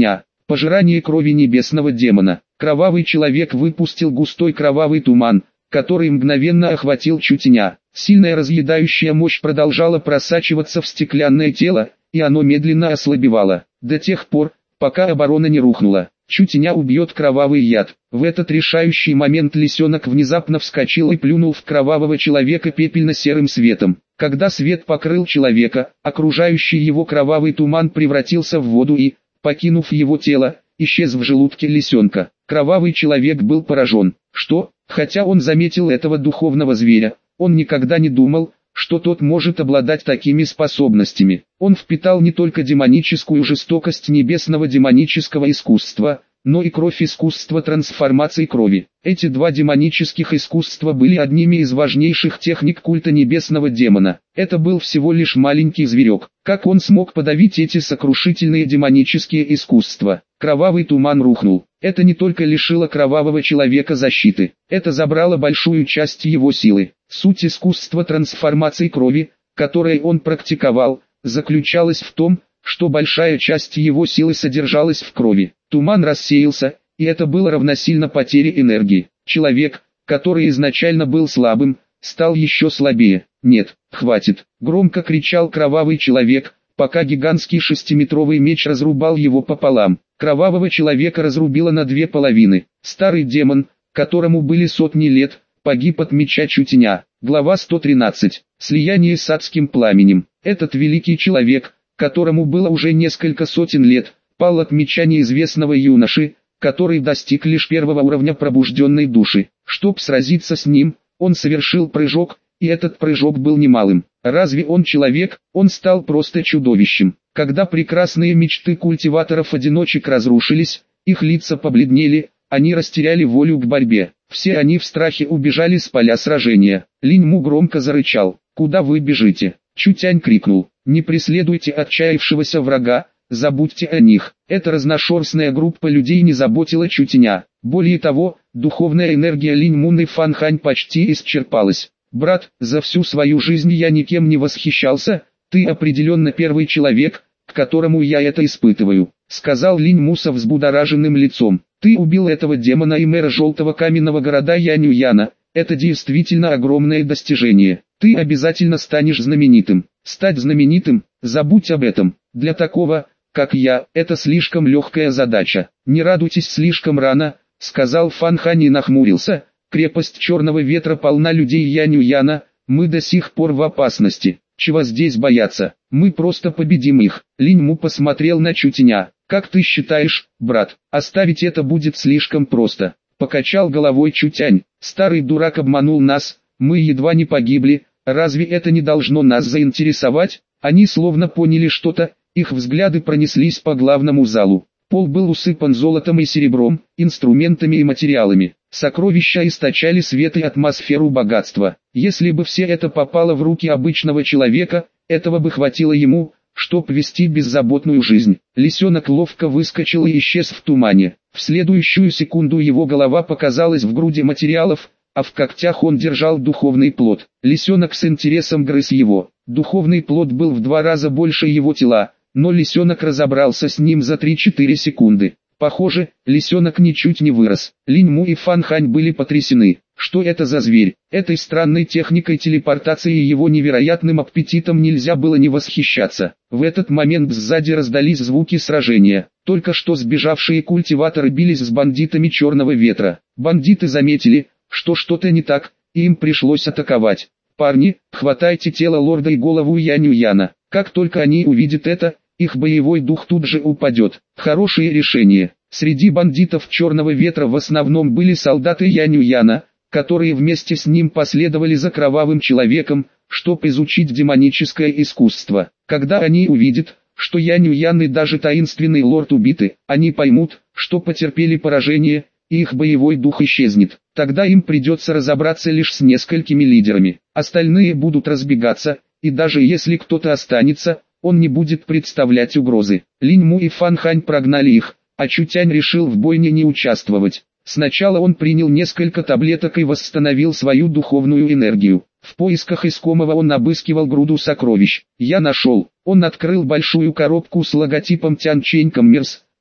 Пожирание крови небесного демона. Кровавый человек выпустил густой кровавый туман, который мгновенно охватил Чутня. Сильная разъедающая мощь продолжала просачиваться в стеклянное тело, и оно медленно ослабевало, до тех пор, пока оборона не рухнула. Чутня убьет кровавый яд. В этот решающий момент лисенок внезапно вскочил и плюнул в кровавого человека пепельно-серым светом. Когда свет покрыл человека, окружающий его кровавый туман превратился в воду и, покинув его тело, исчез в желудке лисенка. Кровавый человек был поражен. Что? Хотя он заметил этого духовного зверя, он никогда не думал, что тот может обладать такими способностями. Он впитал не только демоническую жестокость небесного демонического искусства, но и кровь искусства трансформации крови. Эти два демонических искусства были одними из важнейших техник культа небесного демона. Это был всего лишь маленький зверек. Как он смог подавить эти сокрушительные демонические искусства? Кровавый туман рухнул. Это не только лишило кровавого человека защиты, это забрало большую часть его силы. Суть искусства трансформации крови, которое он практиковал, заключалась в том, что большая часть его силы содержалась в крови. Туман рассеялся, и это было равносильно потере энергии. Человек, который изначально был слабым, стал еще слабее. «Нет, хватит!» — громко кричал кровавый человек, пока гигантский 6-метровый меч разрубал его пополам. Кровавого человека разрубило на две половины. Старый демон, которому были сотни лет, погиб от меча Чутня. Глава 113. Слияние с адским пламенем. Этот великий человек, которому было уже несколько сотен лет, пал от меча неизвестного юноши, который достиг лишь первого уровня пробужденной души. Чтоб сразиться с ним, он совершил прыжок, и этот прыжок был немалым. Разве он человек? Он стал просто чудовищем. Когда прекрасные мечты культиваторов-одиночек разрушились, их лица побледнели, они растеряли волю к борьбе. Все они в страхе убежали с поля сражения. Линьму громко зарычал. «Куда вы бежите?» Чутянь крикнул. «Не преследуйте отчаявшегося врага, забудьте о них». Эта разношерстная группа людей не заботила Чутня. Более того, духовная энергия Линьмуна и Фанхань почти исчерпалась. «Брат, за всю свою жизнь я никем не восхищался, ты определенно первый человек, к которому я это испытываю», — сказал Линьму со взбудораженным лицом. «Ты убил этого демона и мэра желтого каменного города Янь-Юяна, это действительно огромное достижение. Ты обязательно станешь знаменитым. Стать знаменитым, забудь об этом. Для такого, как я, это слишком легкая задача. Не радуйтесь слишком рано», — сказал Фанхань и нахмурился. «Крепость Черного Ветра полна людей Янь-Юяна, мы до сих пор в опасности. Чего здесь бояться? Мы просто победим их». Линьму посмотрел на Чутня. «Как ты считаешь, брат, оставить это будет слишком просто?» Покачал головой Чутянь. «Старый дурак обманул нас, мы едва не погибли, разве это не должно нас заинтересовать?» Они словно поняли что-то, их взгляды пронеслись по главному залу. Пол был усыпан золотом и серебром, инструментами и материалами. Сокровища источали свет и атмосферу богатства. Если бы все это попало в руки обычного человека, этого бы хватило ему, чтоб вести беззаботную жизнь. Лисенок ловко выскочил и исчез в тумане. В следующую секунду его голова показалась в груди материалов, а в когтях он держал духовный плод. Лисенок с интересом грыз его. Духовный плод был в 2 раза больше его тела, но лисенок разобрался с ним за 3-4 секунды. Похоже, лисенок ничуть не вырос. Линьму и Фанхань были потрясены. Что это за зверь? Этой странной техникой телепортации и его невероятным аппетитом нельзя было не восхищаться. В этот момент сзади раздались звуки сражения. Только что сбежавшие культиваторы бились с бандитами Черного Ветра. Бандиты заметили, что что-то не так, и им пришлось атаковать. «Парни, хватайте тело лорда и голову Янь-Юяна». Как только они увидят это, их боевой дух тут же упадет. Хорошее решение. Среди бандитов Черного Ветра в основном были солдаты Янь-Юяна, которые вместе с ним последовали за кровавым человеком, чтобы изучить демоническое искусство. Когда они увидят, что Янь-Юян и даже таинственный лорд убиты, они поймут, что потерпели поражение, и их боевой дух исчезнет. Тогда им придется разобраться лишь с несколькими лидерами. Остальные будут разбегаться, и даже если кто-то останется, он не будет представлять угрозы. Линьму и Фанхань прогнали их, а Чутянь решил в бойне не участвовать. Сначала он принял несколько таблеток и восстановил свою духовную энергию. В поисках искомого он обыскивал груду сокровищ. «Я нашел». Он открыл большую коробку с логотипом Тяньчэнь Коммерс,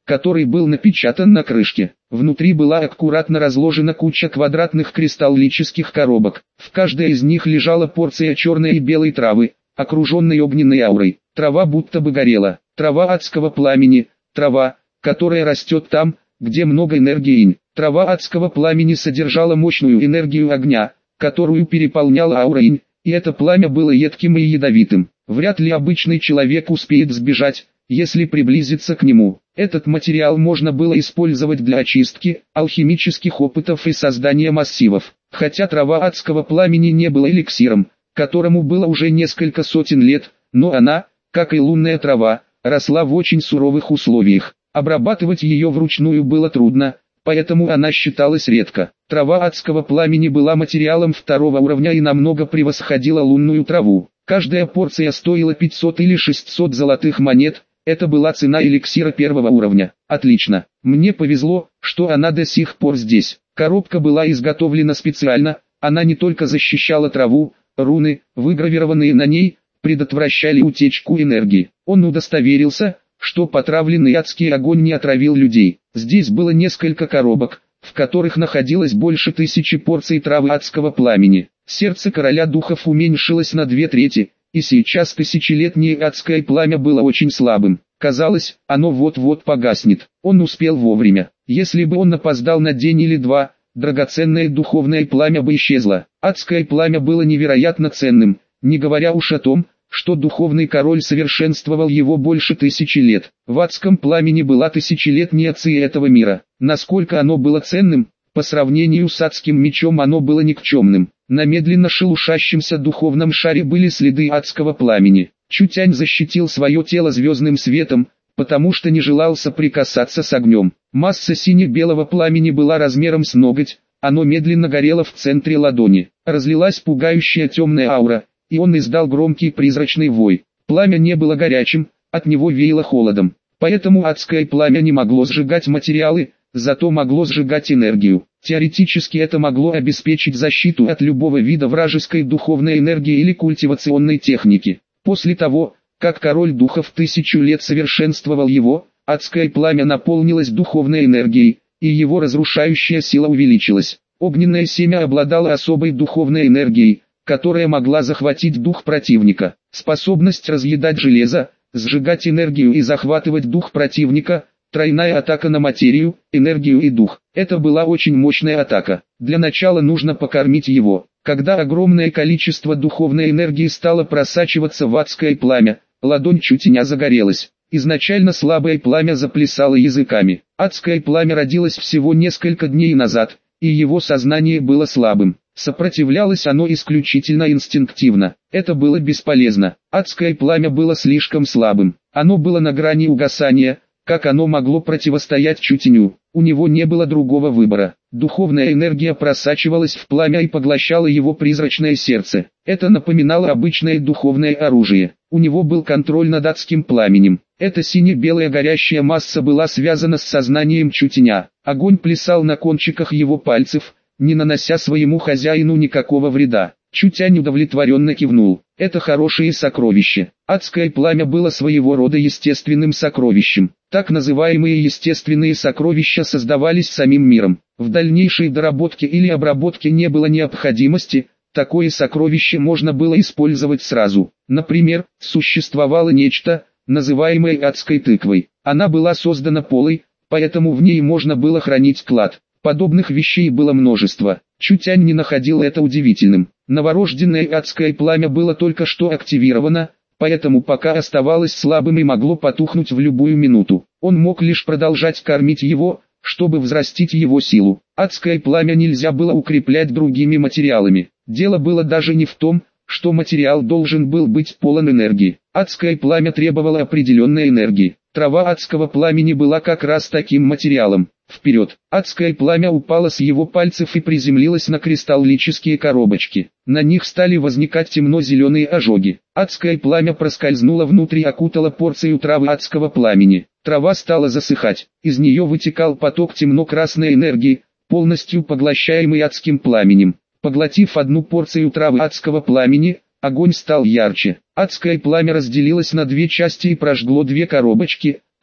который был напечатан на крышке. Внутри была аккуратно разложена куча квадратных кристаллических коробок. В каждой из них лежала порция черной и белой травы, окруженной огненной аурой. Трава будто бы горела. Трава адского пламени, трава, которая растет там, где много энергии инь. Трава адского пламени содержала мощную энергию огня, которую переполняла аура инь, и это пламя было едким и ядовитым. Вряд ли обычный человек успеет сбежать, если приблизиться к нему. Этот материал можно было использовать для очистки, алхимических опытов и создания массивов. Хотя трава адского пламени не была эликсиром, которому было уже несколько сотен лет, но она, как и лунная трава, росла в очень суровых условиях. Обрабатывать ее вручную было трудно, поэтому она считалась редко. Трава адского пламени была материалом второго уровня и намного превосходила лунную траву. Каждая порция стоила 500 или 600 золотых монет, это была цена эликсира первого уровня. Отлично, мне повезло, что она до сих пор здесь. Коробка была изготовлена специально, она не только защищала траву, руны, выгравированные на ней, предотвращали утечку энергии. Он удостоверился, что потравленный адский огонь не отравил людей. Здесь было несколько коробок, в которых находилось больше 1000 порций травы адского пламени. Сердце короля духов уменьшилось на 2/3, и сейчас тысячелетнее адское пламя было очень слабым. Казалось, оно вот-вот погаснет. Он успел вовремя. Если бы он опоздал на день или два, драгоценное духовное пламя бы исчезло. Адское пламя было невероятно ценным, не говоря уж о том, что духовный король совершенствовал его больше 1000 лет. В адском пламени была тысячелетняя ци этого мира. Насколько оно было ценным, по сравнению с адским мечом оно было никчемным. На медленно шелушащемся духовном шаре были следы адского пламени. Чутянь защитил свое тело звездным светом, потому что не желал соприкасаться с огнем. Масса сине-белого пламени была размером с ноготь, оно медленно горело в центре ладони. Разлилась пугающая темная аура, и он издал громкий призрачный вой. Пламя не было горячим, от него веяло холодом. Поэтому адское пламя не могло сжигать материалы, зато могло сжигать энергию. Теоретически это могло обеспечить защиту от любого вида вражеской духовной энергии или культивационной техники. После того, как король духов 1000 лет совершенствовал его, адское пламя наполнилось духовной энергией, и его разрушающая сила увеличилась. Огненное семя обладало особой духовной энергией, которая могла захватить дух противника. Способность разъедать железо, сжигать энергию и захватывать дух противника, тройная атака на материю, энергию и дух. Это была очень мощная атака. Для начала нужно покормить его. Когда огромное количество духовной энергии стало просачиваться в адское пламя, ладонь Чутяня загорелась. Изначально слабое пламя заплясало языками. Адское пламя родилось всего несколько дней назад, и его сознание было слабым. Сопротивлялось оно исключительно инстинктивно. Это было бесполезно. Адское пламя было слишком слабым. Оно было на грани угасания. Как оно могло противостоять Чутяню? У него не было другого выбора. Духовная энергия просачивалась в пламя и поглощала его призрачное сердце. Это напоминало обычное духовное оружие. У него был контроль над адским пламенем. Эта сине-белая горящая масса была связана с сознанием Чутяня. Огонь плясал на кончиках его пальцев, не нанося своему хозяину никакого вреда. Чутянь удовлетворенно кивнул. Это хорошее сокровище. Адское пламя было своего рода естественным сокровищем. Так называемые естественные сокровища создавались самим миром. В дальнейшей доработке или обработке не было необходимости, такое сокровище можно было использовать сразу. Например, существовало нечто, называемое адской тыквой. Она была создана полой, поэтому в ней можно было хранить клад. Подобных вещей было множество. Чутянь не находил это удивительным. Новорожденное адское пламя было только что активировано, поэтому пока оставалось слабым и могло потухнуть в любую минуту. Он мог лишь продолжать кормить его, чтобы взрастить его силу. Адское пламя нельзя было укреплять другими материалами. Дело было даже не в том, что материал должен был быть полон энергии. Адское пламя требовало определенной энергии. Трава адского пламени была как раз таким материалом. Вперед! Адское пламя упало с его пальцев и приземлилось на кристаллические коробочки. На них стали возникать темно-зеленые ожоги. Адское пламя проскользнуло внутрь и окутало порцию травы адского пламени. Трава стала засыхать. Из нее вытекал поток темно-красной энергии, полностью поглощаемый адским пламенем. Поглотив одну порцию травы адского пламени, огонь стал ярче. Адское пламя разделилось на две части и прожгло две коробочки,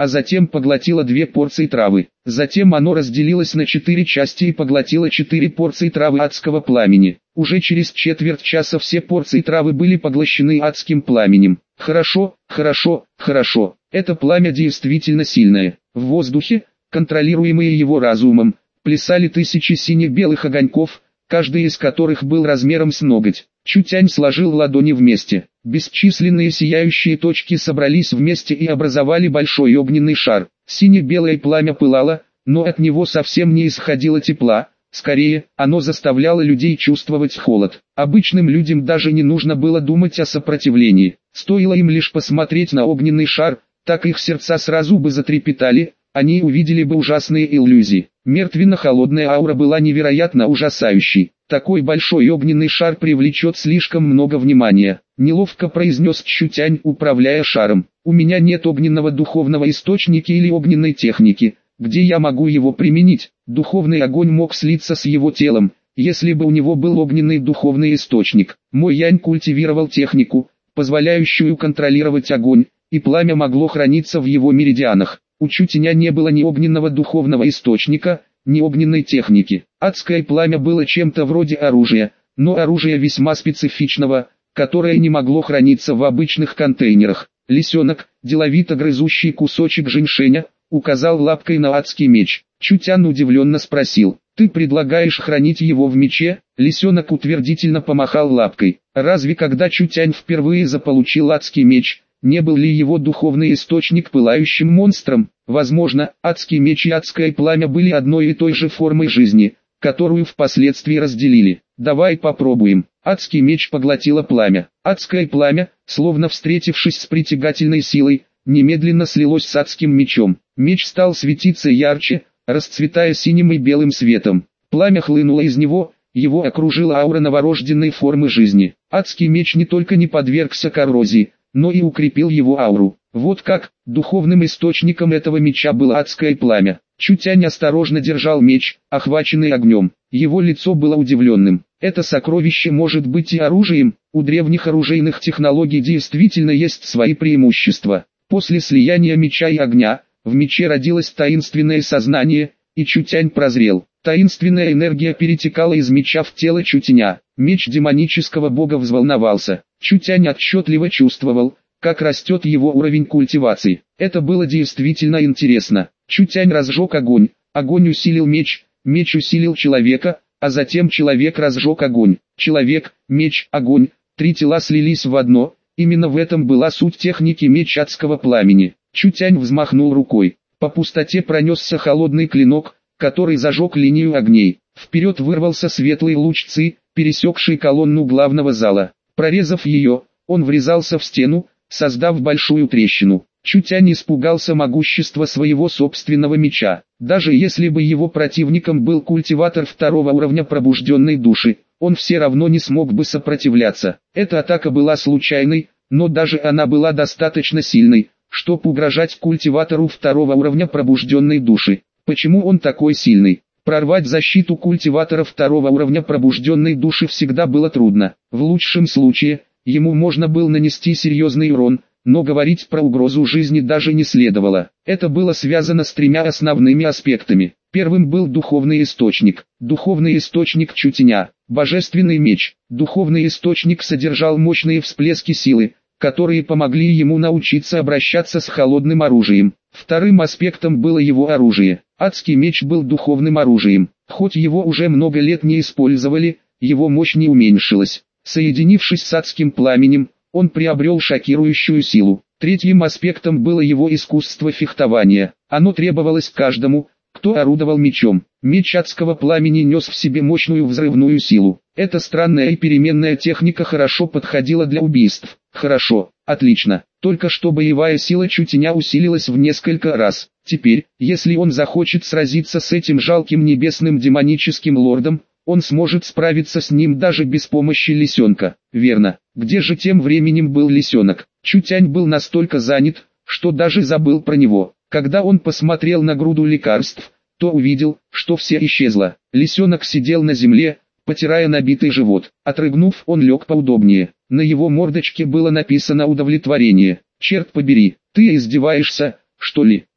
а затем поглотило 2 порции травы. Затем оно разделилось на 4 части и поглотило 4 порции травы адского пламени. Уже через четверть часа все порции травы были поглощены адским пламенем. Хорошо, хорошо, хорошо. Это пламя действительно сильное. В воздухе, контролируемые его разумом, плясали тысячи сине-белых огоньков, каждый из которых был размером с ноготь. Чутянь сложил ладони вместе. Бесчисленные сияющие точки собрались вместе и образовали большой огненный шар. Сине-белое пламя пылало, но от него совсем не исходило тепла. Скорее, оно заставляло людей чувствовать холод. Обычным людям даже не нужно было думать о сопротивлении. Стоило им лишь посмотреть на огненный шар, так их сердца сразу бы затрепетали, они увидели бы ужасные иллюзии. Мертвенно-холодная аура была невероятно ужасающей. Такой большой огненный шар привлечет слишком много внимания. Неловко произнес Чутянь, управляя шаром. У меня нет огненного духовного источника или огненной техники. Где я могу его применить? Духовный огонь мог слиться с его телом, если бы у него был огненный духовный источник. Мой Янь культивировал технику, позволяющую контролировать огонь, и пламя могло храниться в его меридианах. У Чутяня не было ни огненного духовного источника, ни огненной техники. Адское пламя было чем-то вроде оружия, но оружия весьма специфичного, которое не могло храниться в обычных контейнерах. Лисенок, деловито грызущий кусочек женьшеня, указал лапкой на адский меч. Чутян удивленно спросил: «Ты предлагаешь хранить его в мече?» Лисенок утвердительно помахал лапкой. Разве когда Чутянь впервые заполучил адский меч, не был ли его духовный источник пылающим монстром? Возможно, адский меч и адское пламя были одной и той же формой жизни, которую впоследствии разделили. Давай попробуем. Адский меч поглотило пламя. Адское пламя, словно встретившись с притягательной силой, немедленно слилось с адским мечом. Меч стал светиться ярче, расцветая синим и белым светом. Пламя хлынуло из него, его окружила аура новорожденной формы жизни. Адский меч не только не подвергся коррозии, но и укрепил его ауру. Вот как, духовным источником этого меча было адское пламя. Чутянь осторожно держал меч, охваченный огнем. Его лицо было удивленным. Это сокровище может быть и оружием. У древних оружейных технологий действительно есть свои преимущества. После слияния меча и огня, в мече родилось таинственное сознание, и Чутянь прозрел. Таинственная энергия перетекала из меча в тело Чутяня. Меч демонического бога взволновался. Чутянь отчетливо чувствовал, как растет его уровень культивации. Это было действительно интересно. Чутянь разжег огонь, огонь усилил меч, меч усилил человека, а затем человек разжег огонь. Человек, меч, огонь, 3 тела слились в одно. Именно в этом была суть техники меч адского пламени. Чутянь взмахнул рукой. По пустоте пронесся холодный клинок, который зажег линию огней. Вперед вырвался светлый луч Ци, пересекший колонну главного зала. Прорезав ее, он врезался в стену, создав большую трещину. Чутянь испугался могущества своего собственного меча. Даже если бы его противником был культиватор 2-го уровня пробужденной души, он все равно не смог бы сопротивляться. Эта атака была случайной, но даже она была достаточно сильной, чтобы угрожать культиватору 2-го уровня пробужденной души. Почему он такой сильный? Прорвать защиту культиватора 2-го уровня пробужденной души всегда было трудно. В лучшем случае, ему можно было нанести серьезный урон, но говорить про угрозу жизни даже не следовало. Это было связано с 3 основными аспектами. Первым был духовный источник. Духовный источник Чутяня, божественный меч. Духовный источник содержал мощные всплески силы, которые помогли ему научиться обращаться с холодным оружием. Вторым аспектом было его оружие. Адский меч был духовным оружием. Хоть его уже много лет не использовали, его мощь не уменьшилась. Соединившись с адским пламенем, он приобрел шокирующую силу. Третьим аспектом было его искусство фехтования. Оно требовалось каждому, кто орудовал мечом. Меч адского пламени нес в себе мощную взрывную силу. Эта странная и переменная техника хорошо подходила для убийств. Хорошо, отлично. Только что боевая сила Чутяня усилилась в несколько раз. Теперь, если он захочет сразиться с этим жалким небесным демоническим лордом, он сможет справиться с ним даже без помощи лисенка. Верно. Где же тем временем был лисенок? Чутянь был настолько занят, что даже забыл про него. Когда он посмотрел на груду лекарств, то увидел, что все исчезло. Лисенок сидел на земле, потирая набитый живот. Отрыгнув, он лег поудобнее. На его мордочке было написано удовлетворение. «Черт побери, ты издеваешься, что ли?»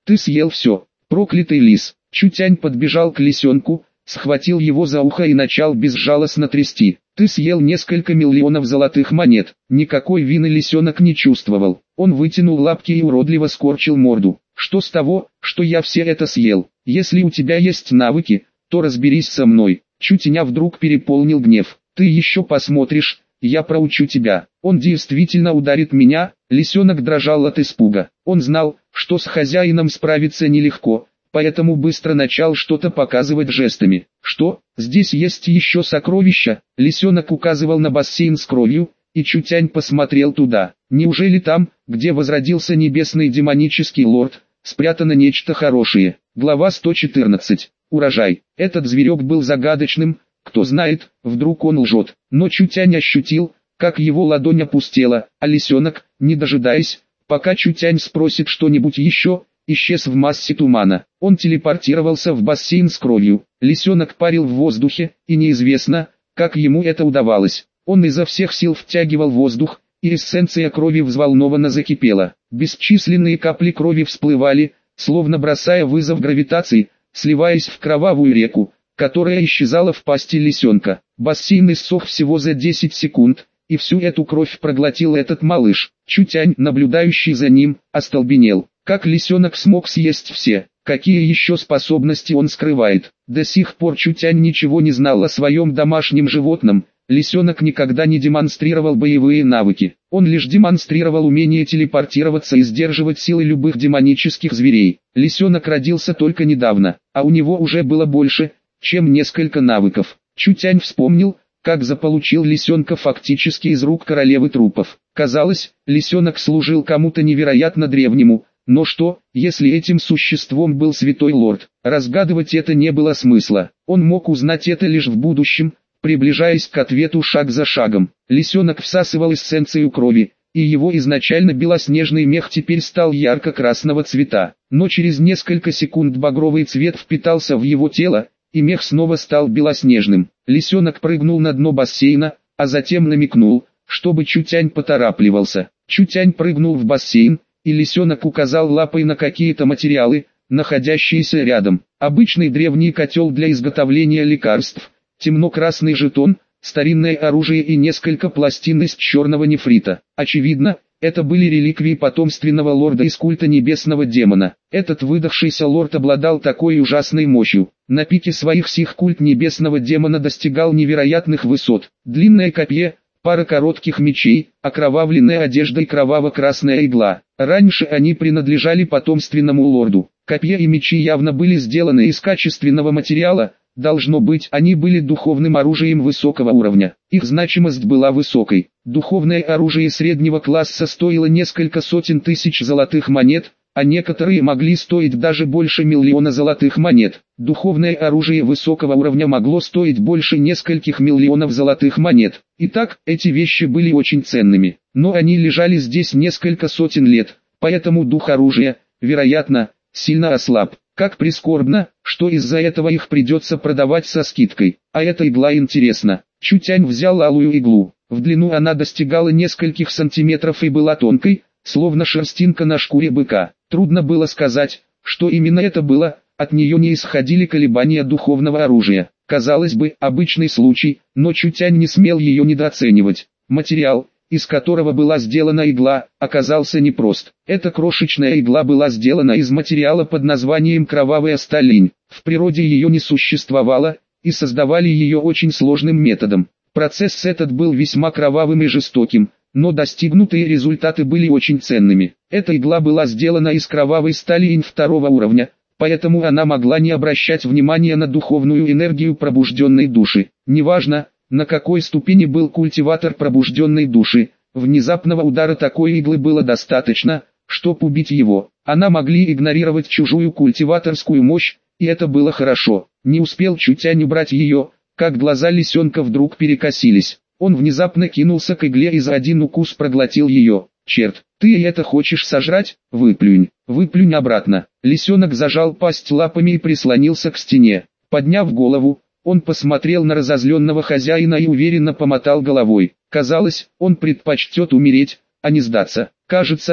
Ты съел все, проклятый лис. Чутянь подбежал к лисенку, схватил его за ухо и начал безжалостно трясти. Ты съел несколько миллионов золотых монет. Никакой вины лисенок не чувствовал. Он вытянул лапки и уродливо скорчил морду. Что с того, что я все это съел? Если у тебя есть навыки, то разберись со мной. Чутяня вдруг переполнил гнев. Ты еще посмотришь, я проучу тебя. Он действительно ударит меня. Лисенок дрожал от испуга. Он знал, что с хозяином справиться нелегко, поэтому быстро начал что-то показывать жестами. Что, здесь есть еще сокровища? Лисенок указывал на бассейн с кровью, и Чутянь посмотрел туда. Неужели там, где возродился небесный демонический лорд, спрятано нечто хорошее? Глава 114. Урожай. Этот зверек был загадочным, кто знает, вдруг он лжет. Но Чутянь ощутил, как его ладонь опустела, а лисенок, не дожидаясь, пока Чутянь спросит что-нибудь еще, исчез в массе тумана. Он телепортировался в бассейн с кровью. Лисенок парил в воздухе, и неизвестно, как ему это удавалось. Он изо всех сил втягивал воздух, и эссенция крови взволнованно закипела. Бесчисленные капли крови всплывали, словно бросая вызов гравитации, сливаясь в кровавую реку, которая исчезала в пасти лисенка. Бассейн иссох всего за 10 секунд, и всю эту кровь проглотил этот малыш. Чутянь, наблюдающий за ним, остолбенел. Как лисенок смог съесть все? Какие еще способности он скрывает? До сих пор Чутянь ничего не знал о своем домашнем животном. Лисенок никогда не демонстрировал боевые навыки. Он лишь демонстрировал умение телепортироваться и сдерживать силы любых демонических зверей. Лисенок родился только недавно, а у него уже было больше, чем несколько навыков. Чутянь вспомнил, как заполучил лисенка фактически из рук королевы трупов. Казалось, лисенок служил кому-то невероятно древнему. Но что, если этим существом был святой лорд? Разгадывать это не было смысла. Он мог узнать это лишь в будущем, приближаясь к ответу шаг за шагом. Лисенок всасывал эссенцию крови, и его изначально белоснежный мех теперь стал ярко-красного цвета. Но через несколько секунд багровый цвет впитался в его тело, и мех снова стал белоснежным. Лисенок прыгнул на дно бассейна, а затем намекнул, чтобы Чутянь поторапливался. Чутянь прыгнул в бассейн, и лисенок указал лапой на какие-то материалы, находящиеся рядом. Обычный древний котел для изготовления лекарств, темно-красный жетон, старинное оружие и несколько пластин из черного нефрита. Очевидно, это были реликвии потомственного лорда из культа небесного демона. Этот выдохшийся лорд обладал такой ужасной мощью. На пике своих сил культ небесного демона достигал невероятных высот. Длинное копье, пара коротких мечей, окровавленная одежда и кроваво-красная игла. Раньше они принадлежали потомственному лорду. Копья и мечи явно были сделаны из качественного материала, должно быть, они были духовным оружием высокого уровня. Их значимость была высокой. Духовное оружие среднего класса стоило несколько сотен тысяч золотых монет, а некоторые могли стоить даже больше миллиона золотых монет. Духовное оружие высокого уровня могло стоить больше нескольких миллионов золотых монет. Итак, эти вещи были очень ценными, но они лежали здесь несколько сотен лет, поэтому дух оружия, вероятно, сильно ослаб. Как прискорбно, что из-за этого их придется продавать со скидкой. А эта игла интересна. Чутянь взял алую иглу. В длину она достигала нескольких сантиметров и была тонкой, словно шерстинка на шкуре быка. Трудно было сказать, что именно это было, от нее не исходили колебания духовного оружия. Казалось бы, обычный случай, но Чутянь не смел ее недооценивать. Материал, из которого была сделана игла, оказался непрост. Эта крошечная игла была сделана из материала под названием кровавая сталь. В природе ее не существовало, и создавали ее очень сложным методом. Процесс этот был весьма кровавым и жестоким, но достигнутые результаты были очень ценными. Эта игла была сделана из кровавой стали второго уровня, поэтому она могла не обращать внимания на духовную энергию пробужденной души. Неважно, на какой ступени был культиватор пробужденной души, внезапного удара такой иглы было достаточно, чтобы убить его. Она могли игнорировать чужую культиваторскую мощь, и это было хорошо. Не успел Чутянь убрать ее, как глаза лисенка вдруг перекосились. Он внезапно кинулся к игле и за один укус проглотил ее. «Черт, ты это хочешь сожрать? Выплюнь, выплюнь обратно». Лисенок зажал пасть лапами и прислонился к стене. Подняв голову, он посмотрел на разозленного хозяина и уверенно помотал головой. Казалось, он предпочтет умереть, а не сдаться. «Кажется,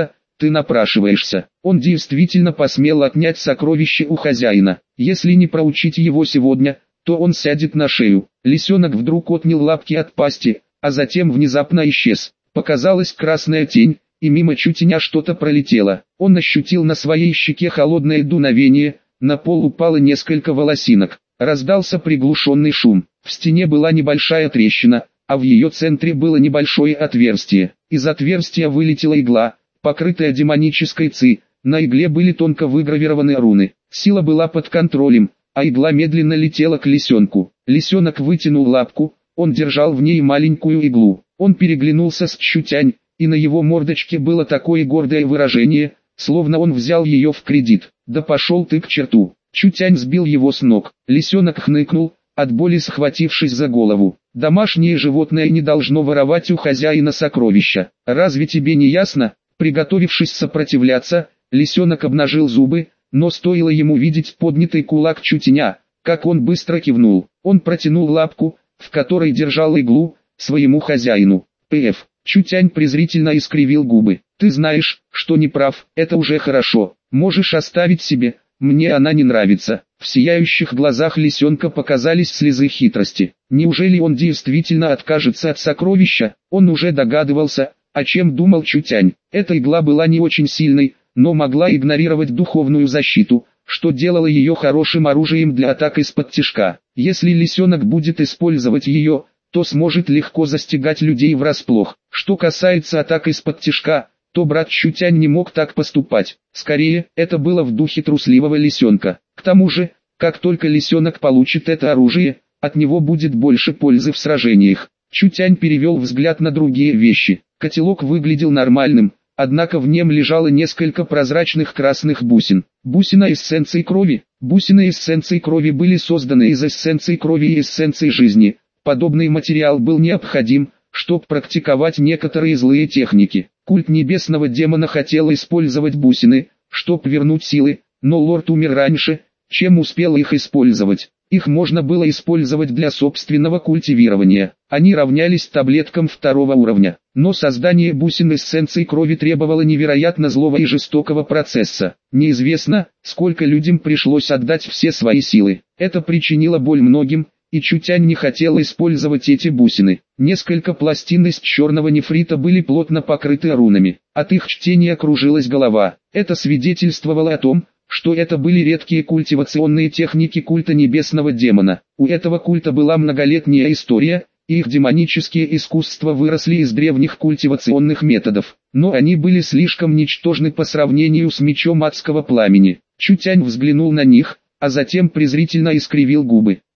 ты напрашиваешься. Он действительно посмел отнять сокровище у хозяина. Если не проучить его сегодня, то он сядет на шею. Лисенок вдруг отнял лапки от пасти, а затем внезапно исчез. Показалась красная тень, и мимо Чутеня что-то пролетело. Он ощутил на своей щеке холодное дуновение, на пол упало несколько волосинок. Раздался приглушенный шум. В стене была небольшая трещина, а в ее центре было небольшое отверстие. Из отверстия вылетела игла, покрытая демонической ци. На игле были тонко выгравированы руны. Сила была под контролем, а игла медленно летела к лисенку. Лисенок вытянул лапку, он держал в ней маленькую иглу. Он переглянулся с Чутянь, и на его мордочке было такое гордое выражение, словно он взял ее в кредит. «Да пошел ты к черту!» Чутянь сбил его с ног. Лисенок хныкнул, от боли схватившись за голову. «Домашнее животное не должно воровать у хозяина сокровища. Разве тебе не ясно?» Приготовившись сопротивляться, лисенок обнажил зубы, но стоило ему видеть поднятый кулак Чутеня, как он быстро кивнул. Он протянул лапку, в которой держал иглу, своему хозяину. «П.Ф.» Чутянь презрительно искривил губы. «Ты знаешь, что не прав, это уже хорошо. Можешь оставить себе, мне она не нравится». В сияющих глазах лисенка показались слезы хитрости. Неужели он действительно откажется от сокровища? Он уже догадывался, о чем думал Чутянь. Эта игла была не очень сильной, но могла игнорировать духовную защиту, что делало ее хорошим оружием для атак из-под тишка. Если лисенок будет использовать ее, то сможет легко застигать людей врасплох. Что касается атак из-под тишка, то брат Чутянь не мог так поступать. Скорее, это было в духе трусливого лисенка. К тому же, как только лисенок получит это оружие, от него будет больше пользы в сражениях. Чутянь перевел взгляд на другие вещи. Котелок выглядел нормальным, однако в нем лежало несколько прозрачных красных бусин. Бусина эссенции крови. Бусины эссенции крови были созданы из эссенции крови и эссенции жизни. Подобный материал был необходим, чтобы практиковать некоторые злые техники. Культ небесного демона хотел использовать бусины, чтобы вернуть силы, но лорд умер раньше, чем успел их использовать. Их можно было использовать для собственного культивирования. Они равнялись таблеткам второго уровня. Но создание бусин эссенции крови требовало невероятно злого и жестокого процесса. Неизвестно, сколько людям пришлось отдать все свои силы. Это причинило боль многим, и Чутянь не хотел использовать эти бусины. Несколько пластин из черного нефрита были плотно покрыты рунами. От их чтения кружилась голова. Это свидетельствовало о том, что это были редкие культивационные техники культа небесного демона. У этого культа была многолетняя история, и их демонические искусства выросли из древних культивационных методов. Но они были слишком ничтожны по сравнению с мечом адского пламени. Чутянь взглянул на них, а затем презрительно искривил губы.